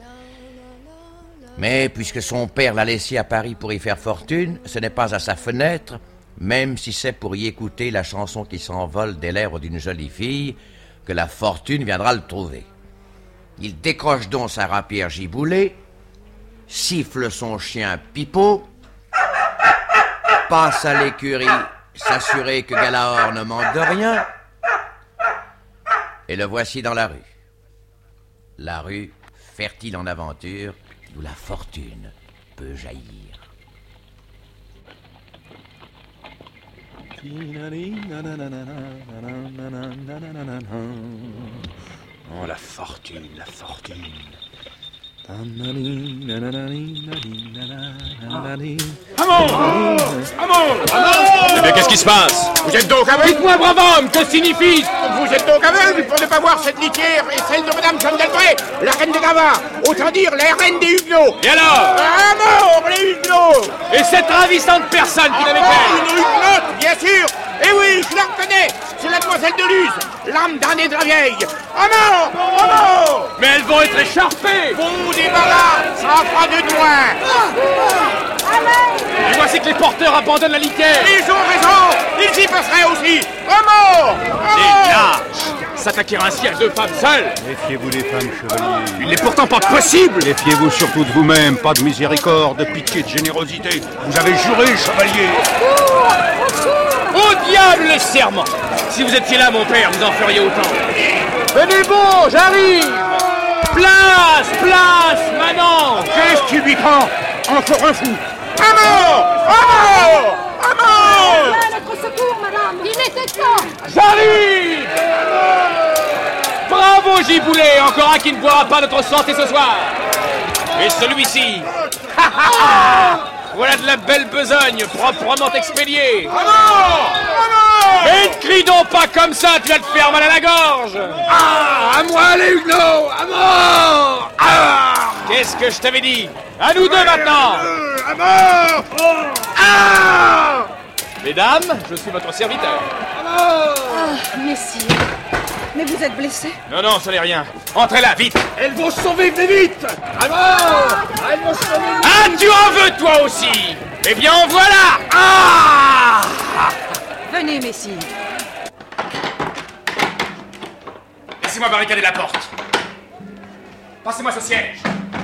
Mais puisque son père l'a laissé à Paris pour y faire fortune, ce n'est pas à sa fenêtre, même si c'est pour y écouter la chanson qui s'envole des lèvres d'une jolie fille, que la fortune viendra le trouver. Il décroche donc sa rapière giboulée, siffle son chien Pipeau, passe à l'écurie s'assurer que Galahor ne manque de rien, et le voici dans la rue. La rue, fertile en aventures, d'où la fortune peut jaillir. Oh, la fortune, la fortune. Amour! Amour! Eh bien, qu'est-ce qui se passe? Vous êtes donc aveugle? Dites-moi, brave homme, que signifie? Vous êtes donc aveugle pour ne pas voir cette litière et celle de Madame Jeanne d'Albret, la reine des Navarres, autant dire la reine des Huguenots. Et alors? Amour, les Huguenots! Et cette ravissante personne qui n'avait qu'elle? Une Huguenote, bien sûr! Eh oui, je la reconnais! C'est la demoiselle de Luz, l'âme damnée de la vieille! Amour! Amour! Mais elles vont être écharpées! Vous débarras, ça fera de loin! Et voici que les porteurs abandonnent la litière! Ils ont raison! Ils y passeraient aussi! Amour! Les lâches! S'attaquer ainsi à deux femmes seules! Méfiez-vous des femmes, chevalier. Il n'est pourtant pas possible! Méfiez-vous surtout de vous-même, pas de miséricorde, de pitié, de générosité. Vous avez juré, chevalier! Au diable le serment! Si vous étiez là, mon père, vous en feriez autant. Venez bon, j'arrive! Place! Place! Manon! Qu'est-ce que tu lui prends? Encore un fou! Amour! Amour! Amour! À notre secours, madame! Il était temps! J'arrive! Bravo, Giboulet! Encore un qui ne boira pas notre santé ce soir! Et celui-ci! Voilà de la belle besogne, proprement expédiée! Amour! Amour! Mais ne crie donc pas comme ça, tu vas te faire mal à la gorge! Ah! À moi, les Huguenots! À mort! Ah! Qu'est-ce que je t'avais dit? À nous deux maintenant! À mort! Ah! Mesdames, je suis votre serviteur. À mort! Ah, messieurs. Mais vous êtes blessés? Non, non, ce n'est rien. Entrez là, vite! Elles vont se sauver, venez vite! À mort! Elles vont se sauver! Ah, tu en veux, toi aussi? Eh bien, en voilà! Ah! Venez, messieurs. Laissez-moi barricader la porte. Passez-moi ce siège.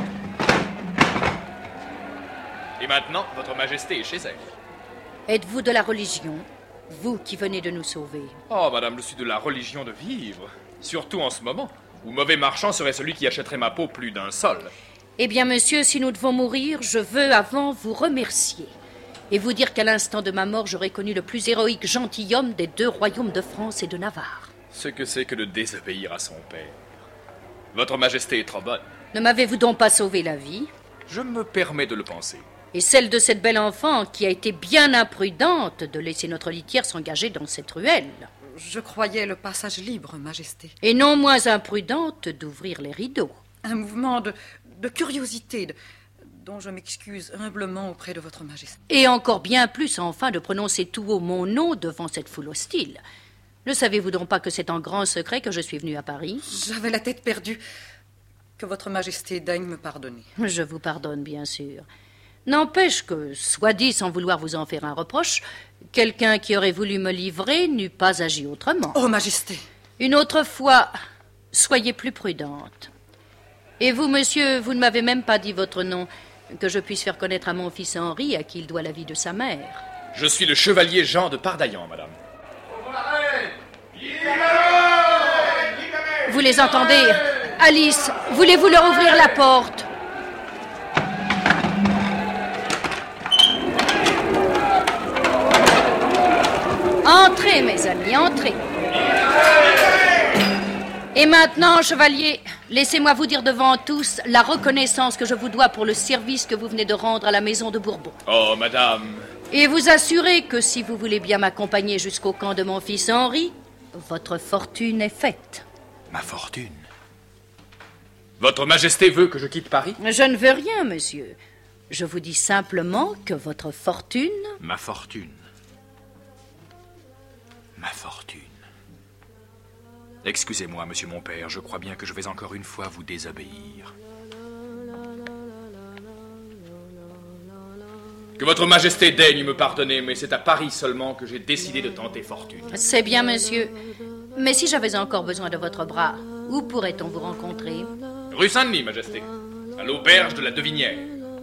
Et maintenant, votre majesté est chez elle. Êtes-vous de la religion, vous qui venez de nous sauver? Oh, madame, je suis de la religion de vivre. Surtout en ce moment, où mauvais marchand serait celui qui achèterait ma peau plus d'un sol. Eh bien, monsieur, si nous devons mourir, je veux avant vous remercier. Et vous dire qu'à l'instant de ma mort, j'aurais connu le plus héroïque gentilhomme des deux royaumes de France et de Navarre. Ce que c'est que de désobéir à son père. Votre majesté est trop bonne. Ne m'avez-vous donc pas sauvé la vie? Je me permets de le penser. Et celle de cette belle enfant qui a été bien imprudente de laisser notre litière s'engager dans cette ruelle. Je croyais le passage libre, Majesté. Et non moins imprudente d'ouvrir les rideaux. Un mouvement de, de curiosité, de, dont je m'excuse humblement auprès de votre Majesté. Et encore bien plus, enfin, de prononcer tout haut mon nom devant cette foule hostile. Ne savez-vous donc pas que c'est en grand secret que je suis venue à Paris? J'avais la tête perdue. Que votre Majesté daigne me pardonner. Je vous pardonne, bien sûr. N'empêche que, soit dit sans vouloir vous en faire un reproche, quelqu'un qui aurait voulu me livrer n'eût pas agi autrement. Oh, Majesté! Une autre fois, soyez plus prudente. Et vous, monsieur, vous ne m'avez même pas dit votre nom, que je puisse faire connaître à mon fils Henri, à qui il doit la vie de sa mère. Je suis le chevalier Jean de Pardaillan, madame. Vous les entendez? Alice, voulez-vous leur ouvrir la porte? Entrez, mes amis, entrez. Et maintenant, chevalier, laissez-moi vous dire devant tous la reconnaissance que je vous dois pour le service que vous venez de rendre à la maison de Bourbon. Oh, madame. Et vous assurer que si vous voulez bien m'accompagner jusqu'au camp de mon fils Henri, votre fortune est faite. Ma fortune? Votre Majesté veut que je quitte Paris? Je ne veux rien, monsieur. Je vous dis simplement que votre fortune... Ma fortune. Ma fortune. Excusez-moi, monsieur mon père, je crois bien que je vais encore une fois vous désobéir. Que votre Majesté daigne me pardonner, mais c'est à Paris seulement que j'ai décidé de tenter fortune. C'est bien, monsieur. Mais si j'avais encore besoin de votre bras, où pourrait-on vous rencontrer? Rue Saint-Denis, Majesté, à l'auberge de la Devinière.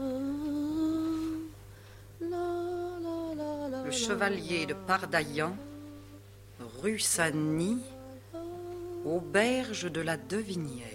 Le chevalier de Pardaillan, rue Saint-Denis, auberge de la Devinière.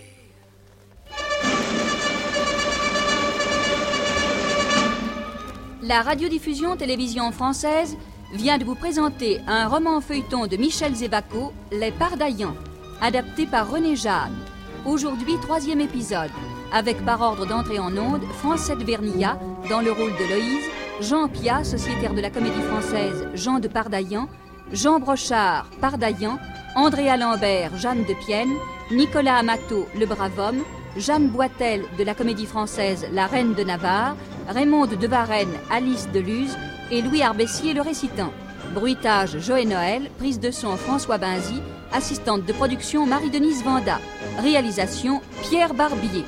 La radiodiffusion télévision française vient de vous présenter un roman feuilleton de Michel Zévaco, Les Pardaillans, adapté par René Jeanne. Aujourd'hui, troisième épisode, avec par ordre d'entrée en onde, Francette Vernillat dans le rôle de Loïse, Jean Piat, sociétaire de la Comédie Française, Jean de Pardaillan, Jean Brochard, Pardaillan, Andréa Lambert, Jeanne de Pienne, Nicolas Amato, le brave homme, Jeanne Boitel de la Comédie Française, la Reine de Navarre, Raymonde de Varenne, Alice de Luz et Louis Arbessier, le récitant. Bruitage, Joël Noël, prise de son François Binzy, assistante de production Marie-Denise Vanda. Réalisation Pierre Barbier.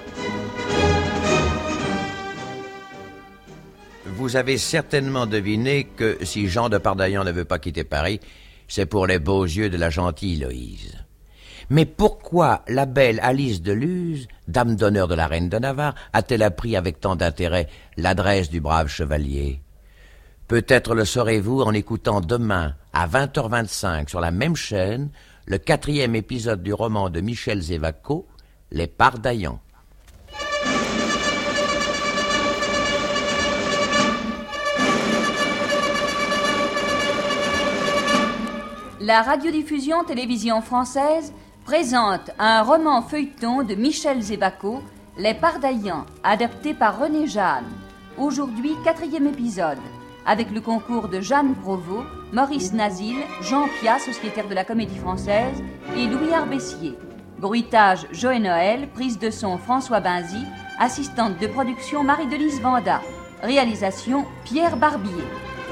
Vous avez certainement deviné que si Jean de Pardaillan ne veut pas quitter Paris, c'est pour les beaux yeux de la gentille Loïse. Mais pourquoi la belle Alice de Luz, dame d'honneur de la reine de Navarre, a-t-elle appris avec tant d'intérêt l'adresse du brave chevalier? Peut-être le saurez-vous en écoutant demain, à vingt heures vingt-cinq, sur la même chaîne, le quatrième épisode du roman de Michel Zévaco, Les Pardaillans. La radiodiffusion télévision française présente un roman feuilleton de Michel Zévaco, Les Pardaillans, adapté par René Jeanne. Aujourd'hui, quatrième épisode, avec le concours de Jeanne Provost, Maurice Nazil, Jean Piat, sociétaire de la Comédie Française, et Louis Arbessier. Bruitage, Joël Noël, prise de son François Binzy, assistante de production Marie-Denise Vanda. Réalisation Pierre Barbier.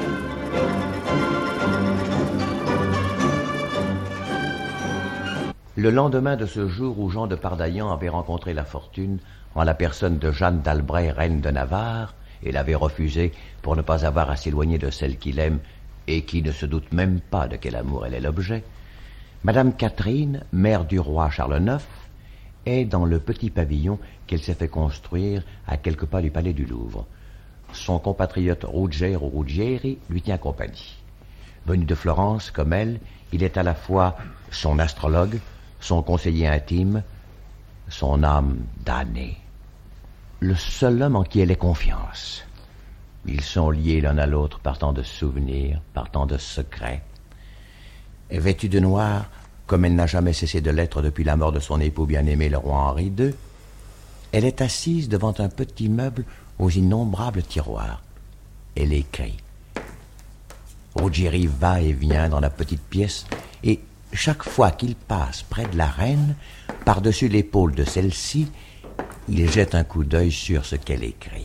Le lendemain de ce jour où Jean de Pardaillan avait rencontré la fortune en la personne de Jeanne d'Albret, reine de Navarre, et l'avait refusée pour ne pas avoir à s'éloigner de celle qu'il aime et qui ne se doute même pas de quel amour elle est l'objet, Madame Catherine, mère du roi Charles neuf, est dans le petit pavillon qu'elle s'est fait construire à quelques pas du palais du Louvre. Son compatriote Ruggiero Ruggieri lui tient compagnie. Venu de Florence comme elle, il est à la fois son astrologue, son conseiller intime, son âme damnée, le seul homme en qui elle ait confiance. Ils sont liés l'un à l'autre par tant de souvenirs, par tant de secrets. Vêtue de noir, comme elle n'a jamais cessé de l'être depuis la mort de son époux bien-aimé le roi Henri deux, elle est assise devant un petit meuble aux innombrables tiroirs. Elle écrit. Ruggieri va et vient dans la petite pièce et chaque fois qu'il passe près de la reine, par-dessus l'épaule de celle-ci, il jette un coup d'œil sur ce qu'elle écrit.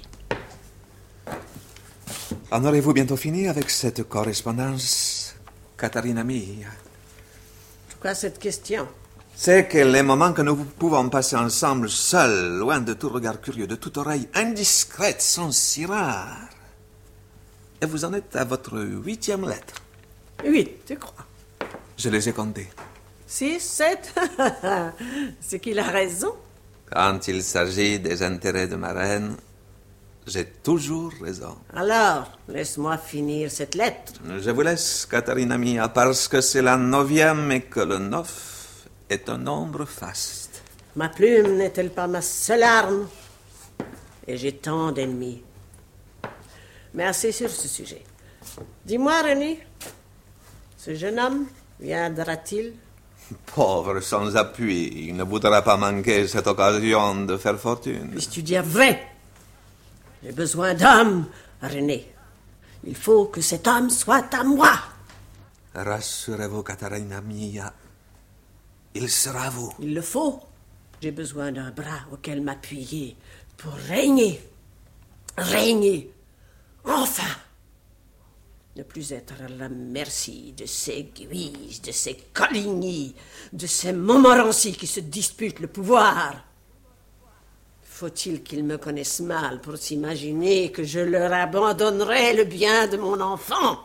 En aurez-vous bientôt fini avec cette correspondance, Catarina mia? Pourquoi cette question? c'est que les moments que nous pouvons passer ensemble, seuls, loin de tout regard curieux, de toute oreille indiscrète, sont si rares. Et vous en êtes à votre huitième lettre. Huit, tu crois? Je les ai comptés. Six, sept. C'est qu'il a raison. Quand il s'agit des intérêts de ma reine, j'ai toujours raison. Alors, laisse-moi finir cette lettre. Je vous laisse, Catarina mia, parce que c'est la neuvième et que le neuf est un nombre faste. Ma plume n'est-elle pas ma seule arme? Et j'ai tant d'ennemis. Mais assez sur ce sujet. Dis-moi, René, ce jeune homme viendra-t-il? Pauvre sans appui, il ne voudra pas manquer cette occasion de faire fortune. Puisses-tu dire vrai? J'ai besoin d'homme, René. Il faut que cet homme soit à moi. Rassurez-vous, Catarina mia, il sera à vous. Il le faut. J'ai besoin d'un bras auquel m'appuyer pour régner. Régner. Enfin. Ne plus être à la merci de ces Guise, de ces Coligny, de ces Montmorency qui se disputent le pouvoir. Faut-il qu'ils me connaissent mal pour s'imaginer que je leur abandonnerai le bien de mon enfant?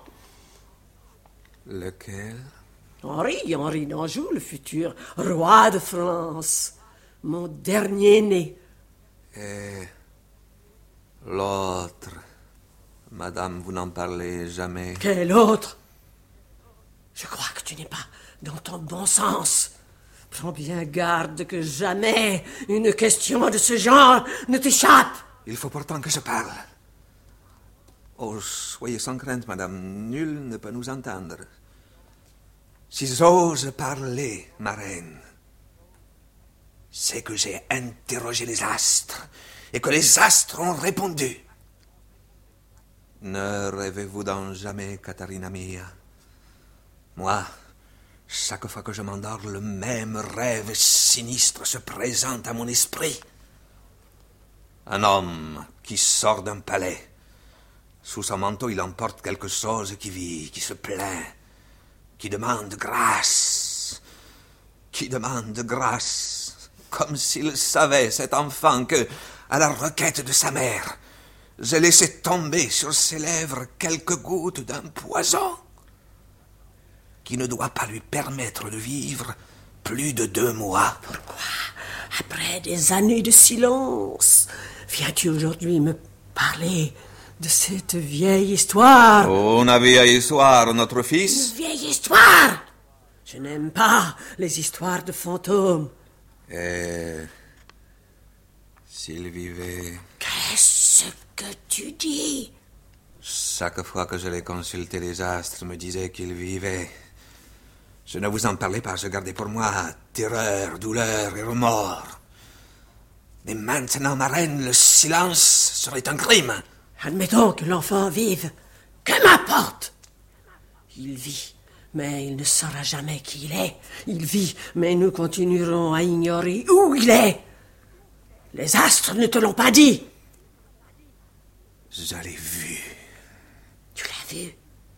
Lequel? Henri, Henri d'Anjou, le futur roi de France, mon dernier-né. Et l'autre? Madame, vous n'en parlez jamais. Quel autre? Je crois que tu n'es pas dans ton bon sens. Prends bien garde que jamais une question de ce genre ne t'échappe. Il faut pourtant que je parle. Oh, soyez sans crainte, madame. Nul ne peut nous entendre. Si j'ose parler, ma reine, c'est que j'ai interrogé les astres et que les astres ont répondu. Ne rêvez-vous donc jamais, Catarina mia? Moi, chaque fois que je m'endors, le même rêve sinistre se présente à mon esprit. Un homme qui sort d'un palais. Sous son manteau, il emporte quelque chose qui vit, qui se plaint, qui demande grâce, qui demande grâce, comme s'il savait, cet enfant, que, à la requête de sa mère, j'ai laissé tomber sur ses lèvres quelques gouttes d'un poison qui ne doit pas lui permettre de vivre plus de deux mois. Pourquoi, après des années de silence, viens-tu aujourd'hui me parler de cette vieille histoire? Oh, une vieille histoire, notre fils? Une vieille histoire! Je n'aime pas les histoires de fantômes. Et s'il vivait... Qu'est-ce que tu dis? Chaque fois que je l'ai consulté, les astres me disaient qu'il vivait. Je ne vous en parlais pas, je gardais pour moi terreur, douleur et remords. Mais maintenant, ma reine, le silence serait un crime. Admettons que l'enfant vive. Que m'importe? Il vit, mais il ne saura jamais qui il est. Il vit, mais nous continuerons à ignorer où il est. Les astres ne te l'ont pas dit. Je l'ai vu. Tu l'as vu?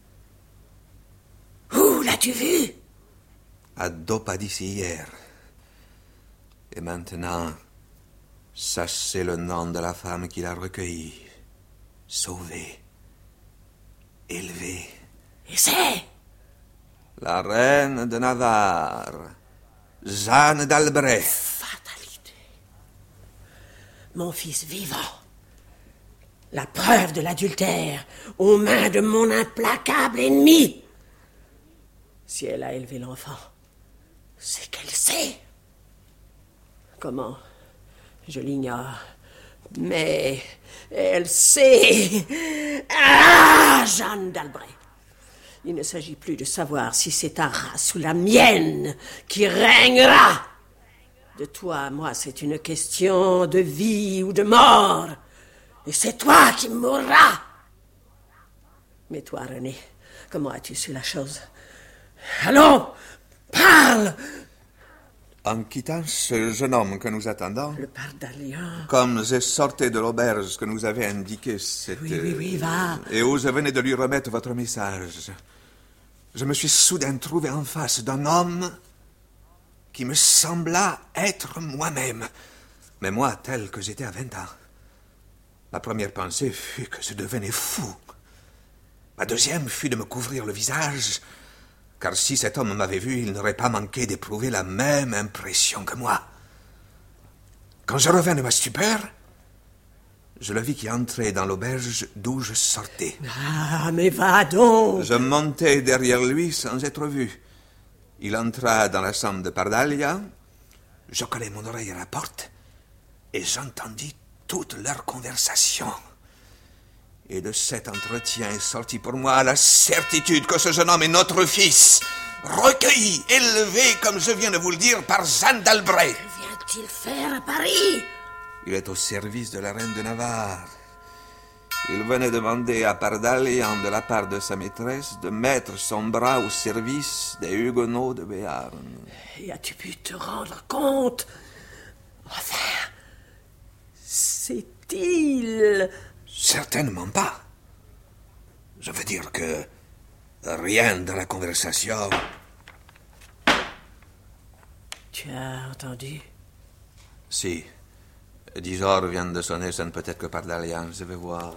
Où l'as-tu vu? À deux pas d'ici hier. Et maintenant, sachez le nom de la femme qui l'a recueilli, sauvée, élevée. Et c'est? La reine de Navarre, Jeanne d'Albret. Fatalité. Mon fils vivant. La preuve de l'adultère aux mains de mon implacable ennemi. Si elle a élevé l'enfant, c'est qu'elle sait. Comment? Je l'ignore. Mais elle sait. Ah, Jeanne d'Albret. Il ne s'agit plus de savoir si c'est ta race ou la mienne qui régnera. De toi à moi, c'est une question de vie ou de mort. Et c'est toi qui mourras. Mais toi, René, comment as-tu su la chose? Allons, parle! En quittant ce jeune homme que nous attendons... Le Pardalien. Comme je sortais de l'auberge que nous avait indiqué, c'était... Oui, oui, oui, va. Et où je venais de lui remettre votre message, je me suis soudain trouvé en face d'un homme qui me sembla être moi-même, mais moi tel que j'étais à vingt ans. Ma première pensée fut que je devenais fou. Ma deuxième fut de me couvrir le visage, car si cet homme m'avait vu, il n'aurait pas manqué d'éprouver la même impression que moi. Quand je revins de ma stupeur, je le vis qui entrait dans l'auberge d'où je sortais. Ah, mais va donc! Je montai derrière lui sans être vu. Il entra dans la chambre de Pardalia, je collai mon oreille à la porte, et j'entendis toute leur conversation. Et de cet entretien est sortie pour moi la certitude que ce jeune homme est notre fils, recueilli, élevé, comme je viens de vous le dire, par Jeanne d'Albret. Que vient-il faire à Paris? Il est au service de la reine de Navarre. Il venait demander à Pardalian, de la part de sa maîtresse, de mettre son bras au service des Huguenots de Béarn. Et as-tu pu te rendre compte? Enfin, c'est-il... Certainement pas. Je veux dire que rien dans la conversation... Tu as entendu? Si. Dix heures viennent de sonner, ça ne peut être que Pardalian. Je vais voir.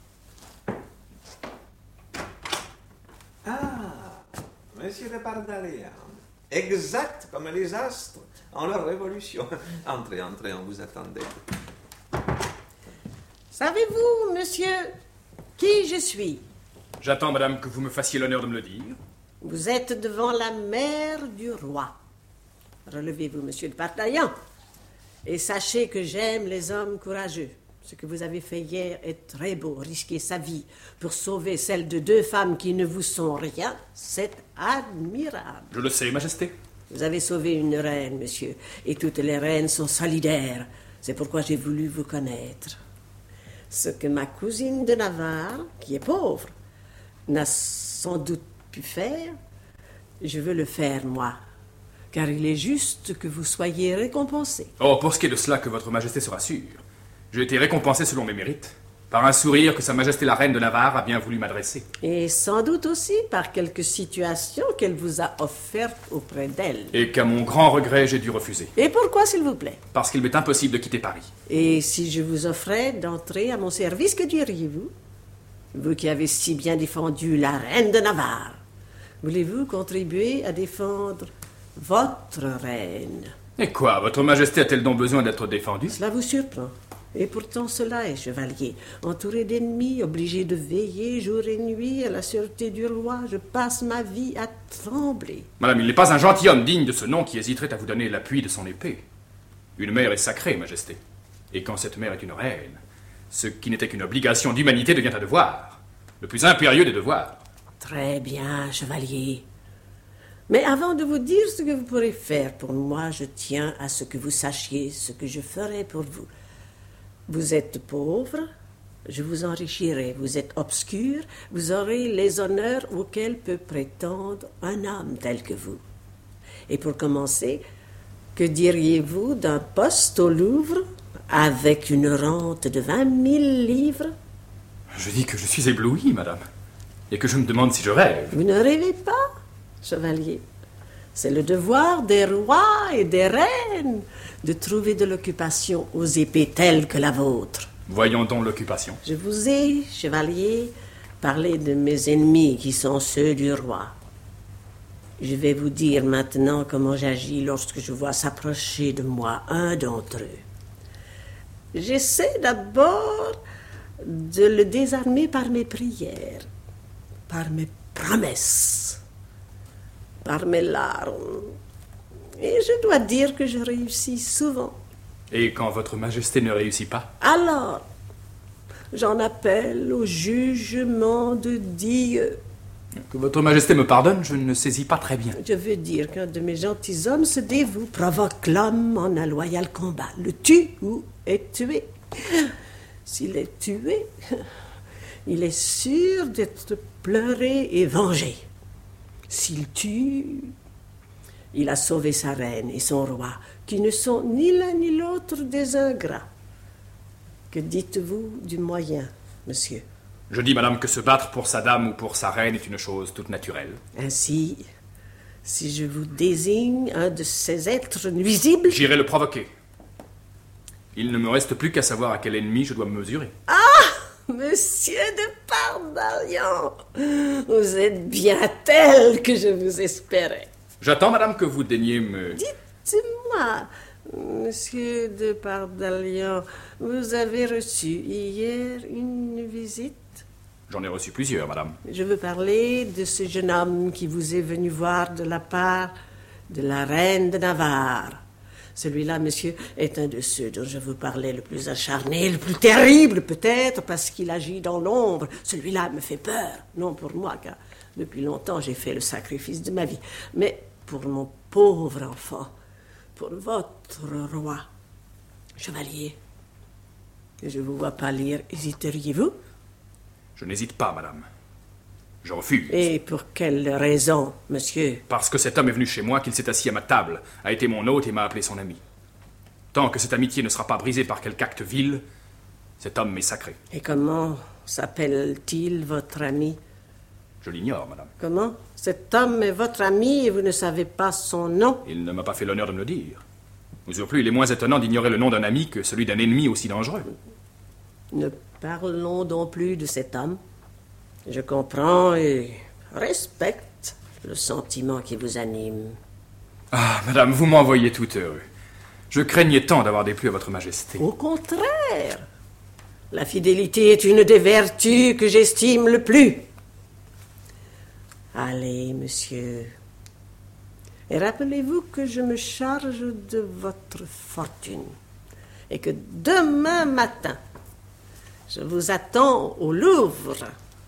Ah, monsieur de Pardalian. Exact comme les astres en leur révolution. Entrez, entrez, on vous attendait. Savez-vous, monsieur, qui je suis? J'attends, madame, que vous me fassiez l'honneur de me le dire. Vous êtes devant la mère du roi. Relevez-vous, monsieur de Pardalian, et sachez que j'aime les hommes courageux. Ce que vous avez fait hier est très beau. Risquer sa vie pour sauver celle de deux femmes qui ne vous sont rien, c'est admirable. Je le sais, Majesté. Vous avez sauvé une reine, monsieur, et toutes les reines sont solidaires. C'est pourquoi j'ai voulu vous connaître. Ce que ma cousine de Navarre, qui est pauvre, n'a sans doute pu faire, je veux le faire, moi. Car il est juste que vous soyez récompensé. Oh, pour ce qui est de cela, que votre Majesté se rassure. J'ai été récompensé selon mes mérites, par un sourire que Sa Majesté la Reine de Navarre a bien voulu m'adresser. Et sans doute aussi par quelques situations qu'elle vous a offertes auprès d'elle. Et qu'à mon grand regret, j'ai dû refuser. Et pourquoi, s'il vous plaît? Parce qu'il m'est impossible de quitter Paris. Et si je vous offrais d'entrer à mon service, que diriez-vous? Vous qui avez si bien défendu la Reine de Navarre, voulez-vous contribuer à défendre votre reine? Et quoi, votre Majesté a-t-elle donc besoin d'être défendue? Cela vous surprend. Et pourtant cela est, chevalier. Entouré d'ennemis, obligé de veiller jour et nuit à la sûreté du roi, je passe ma vie à trembler. Madame, il n'est pas un gentilhomme digne de ce nom qui hésiterait à vous donner l'appui de son épée. Une mère est sacrée, Majesté. Et quand cette mère est une reine, ce qui n'était qu'une obligation d'humanité devient un devoir. Le plus impérieux des devoirs. Très bien, chevalier. Mais avant de vous dire ce que vous pourrez faire pour moi, je tiens à ce que vous sachiez ce que je ferai pour vous. Vous êtes pauvre, je vous enrichirai. Vous êtes obscur, vous aurez les honneurs auxquels peut prétendre un homme tel que vous. Et pour commencer, que diriez-vous d'un poste au Louvre avec une rente de vingt mille livres? Je dis que je suis ébloui, madame, et que je me demande si je rêve. Vous ne rêvez pas, chevalier. C'est le devoir des rois et des reines de trouver de l'occupation aux épées telles que la vôtre. Voyons donc l'occupation. Je vous ai, chevalier, parlé de mes ennemis qui sont ceux du roi. Je vais vous dire maintenant comment j'agis lorsque je vois s'approcher de moi un d'entre eux. J'essaie d'abord de le désarmer par mes prières, par mes promesses, par mes larmes. Et je dois dire que je réussis souvent. Et quand votre Majesté ne réussit pas? Alors, j'en appelle au jugement de Dieu. Que votre Majesté me pardonne, je ne saisis pas très bien. Je veux dire qu'un de mes gentilshommes se dévoue, provoque l'homme en un loyal combat, le tue ou est tué. S'il est tué, il est sûr d'être pleuré et vengé. S'il tue, il a sauvé sa reine et son roi, qui ne sont ni l'un ni l'autre des ingrats. Que dites-vous du moyen, monsieur? Je dis, madame, que se battre pour sa dame ou pour sa reine est une chose toute naturelle. Ainsi, Si je vous désigne un de ces êtres nuisibles... J'irai le provoquer. Il ne me reste plus qu'à savoir à quel ennemi je dois me mesurer. Ah, monsieur de Pardallian, vous êtes bien tel que je vous espérais. J'attends, madame, que vous daigniez me... Dites-moi, monsieur de Pardallian, vous avez reçu hier une visite? J'en ai reçu plusieurs, madame. Je veux parler de ce jeune homme qui vous est venu voir de la part de la reine de Navarre. Celui-là, monsieur, est un de ceux dont je vous parlais, le plus acharné, le plus terrible, peut-être, parce qu'il agit dans l'ombre. Celui-là me fait peur, non pour moi, car depuis longtemps j'ai fait le sacrifice de ma vie, mais pour mon pauvre enfant, pour votre roi. Chevalier, je vous vois pâlir, hésiteriez-vous? Je n'hésite pas, madame. Je refuse. Et pour quelle raison, monsieur? Parce que cet homme est venu chez moi, qu'il s'est assis à ma table, a été mon hôte et m'a appelé son ami. Tant que cette amitié ne sera pas brisée par quelque acte vil, cet homme m'est sacré. Et comment s'appelle-t-il, votre ami? Je l'ignore, madame. Comment? Cet homme est votre ami et vous ne savez pas son nom? Il ne m'a pas fait l'honneur de me le dire. Au surplus, il est moins étonnant d'ignorer le nom d'un ami que celui d'un ennemi aussi dangereux. Ne parlons donc plus de cet homme. Je comprends et respecte le sentiment qui vous anime. Ah, madame, vous m'envoyez tout heureux. Je craignais tant d'avoir déplu à votre majesté. Au contraire, la fidélité est une des vertus que j'estime le plus. Allez, monsieur, et rappelez-vous que je me charge de votre fortune et que demain matin, je vous attends au Louvre.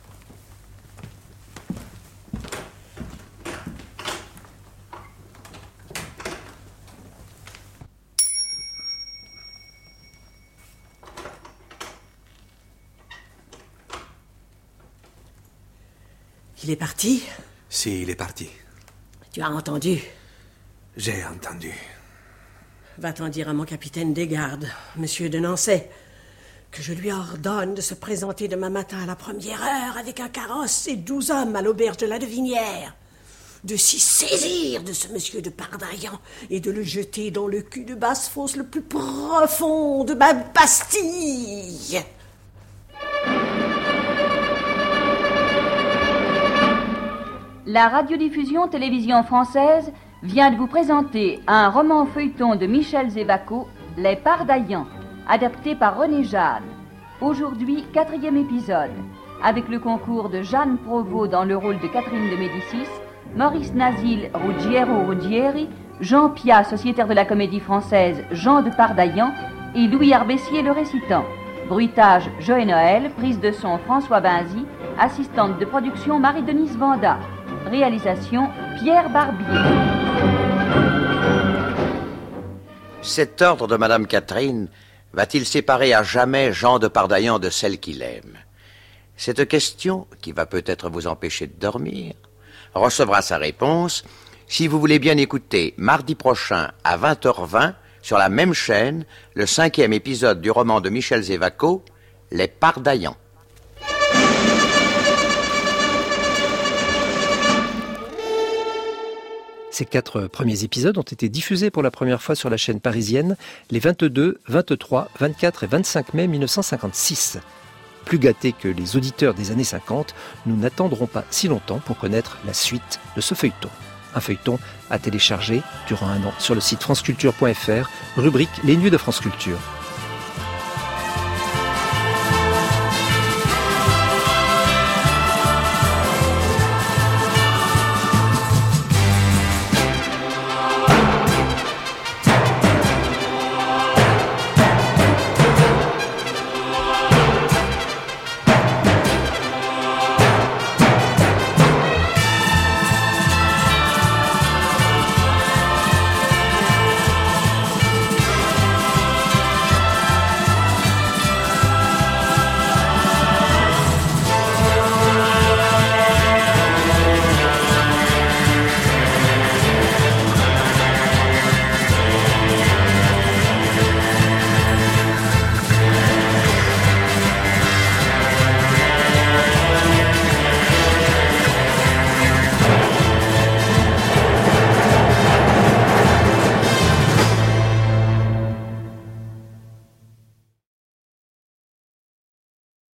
Il est parti? Si, il est parti. Tu as entendu? J'ai entendu. Va-t'en dire à mon capitaine des gardes, monsieur de Nancy, que je lui ordonne de se présenter demain matin à la première heure avec un carrosse et douze hommes à l'auberge de la Devinière, de s'y saisir de ce monsieur de Pardallian et de le jeter dans le cul de basse-fosse le plus profond de ma Bastille. La radiodiffusion télévision française vient de vous présenter un roman feuilleton de Michel Zévaco, Les Pardaillans, adapté par René Jeanne. Aujourd'hui, quatrième épisode, avec le concours de Jeanne Provost dans le rôle de Catherine de Médicis, Maurice Nazil Ruggiero Ruggieri, Jean Piat, sociétaire de la Comédie Française, Jean de Pardaillan, et Louis Arbessier le récitant. Bruitage, Joël Noël, prise de son François Vinzi, assistante de production Marie-Denise Vanda. Réalisation, Pierre Barbier. Cet ordre de Madame Catherine va-t-il séparer à jamais Jean de Pardaillan de celle qu'il aime? Cette question, qui va peut-être vous empêcher de dormir, recevra sa réponse si vous voulez bien écouter mardi prochain à vingt heures vingt sur la même chaîne le cinquième épisode du roman de Michel Zévaco, Les Pardaillans. Ces quatre premiers épisodes ont été diffusés pour la première fois sur la chaîne parisienne les vingt-deux, vingt-trois, vingt-quatre et vingt-cinq mai mille neuf cent cinquante-six. Plus gâtés que les auditeurs des années cinquante, nous n'attendrons pas si longtemps pour connaître la suite de ce feuilleton. Un feuilleton à télécharger durant un an sur le site franceculture point f r, rubrique Les Nuits de France Culture.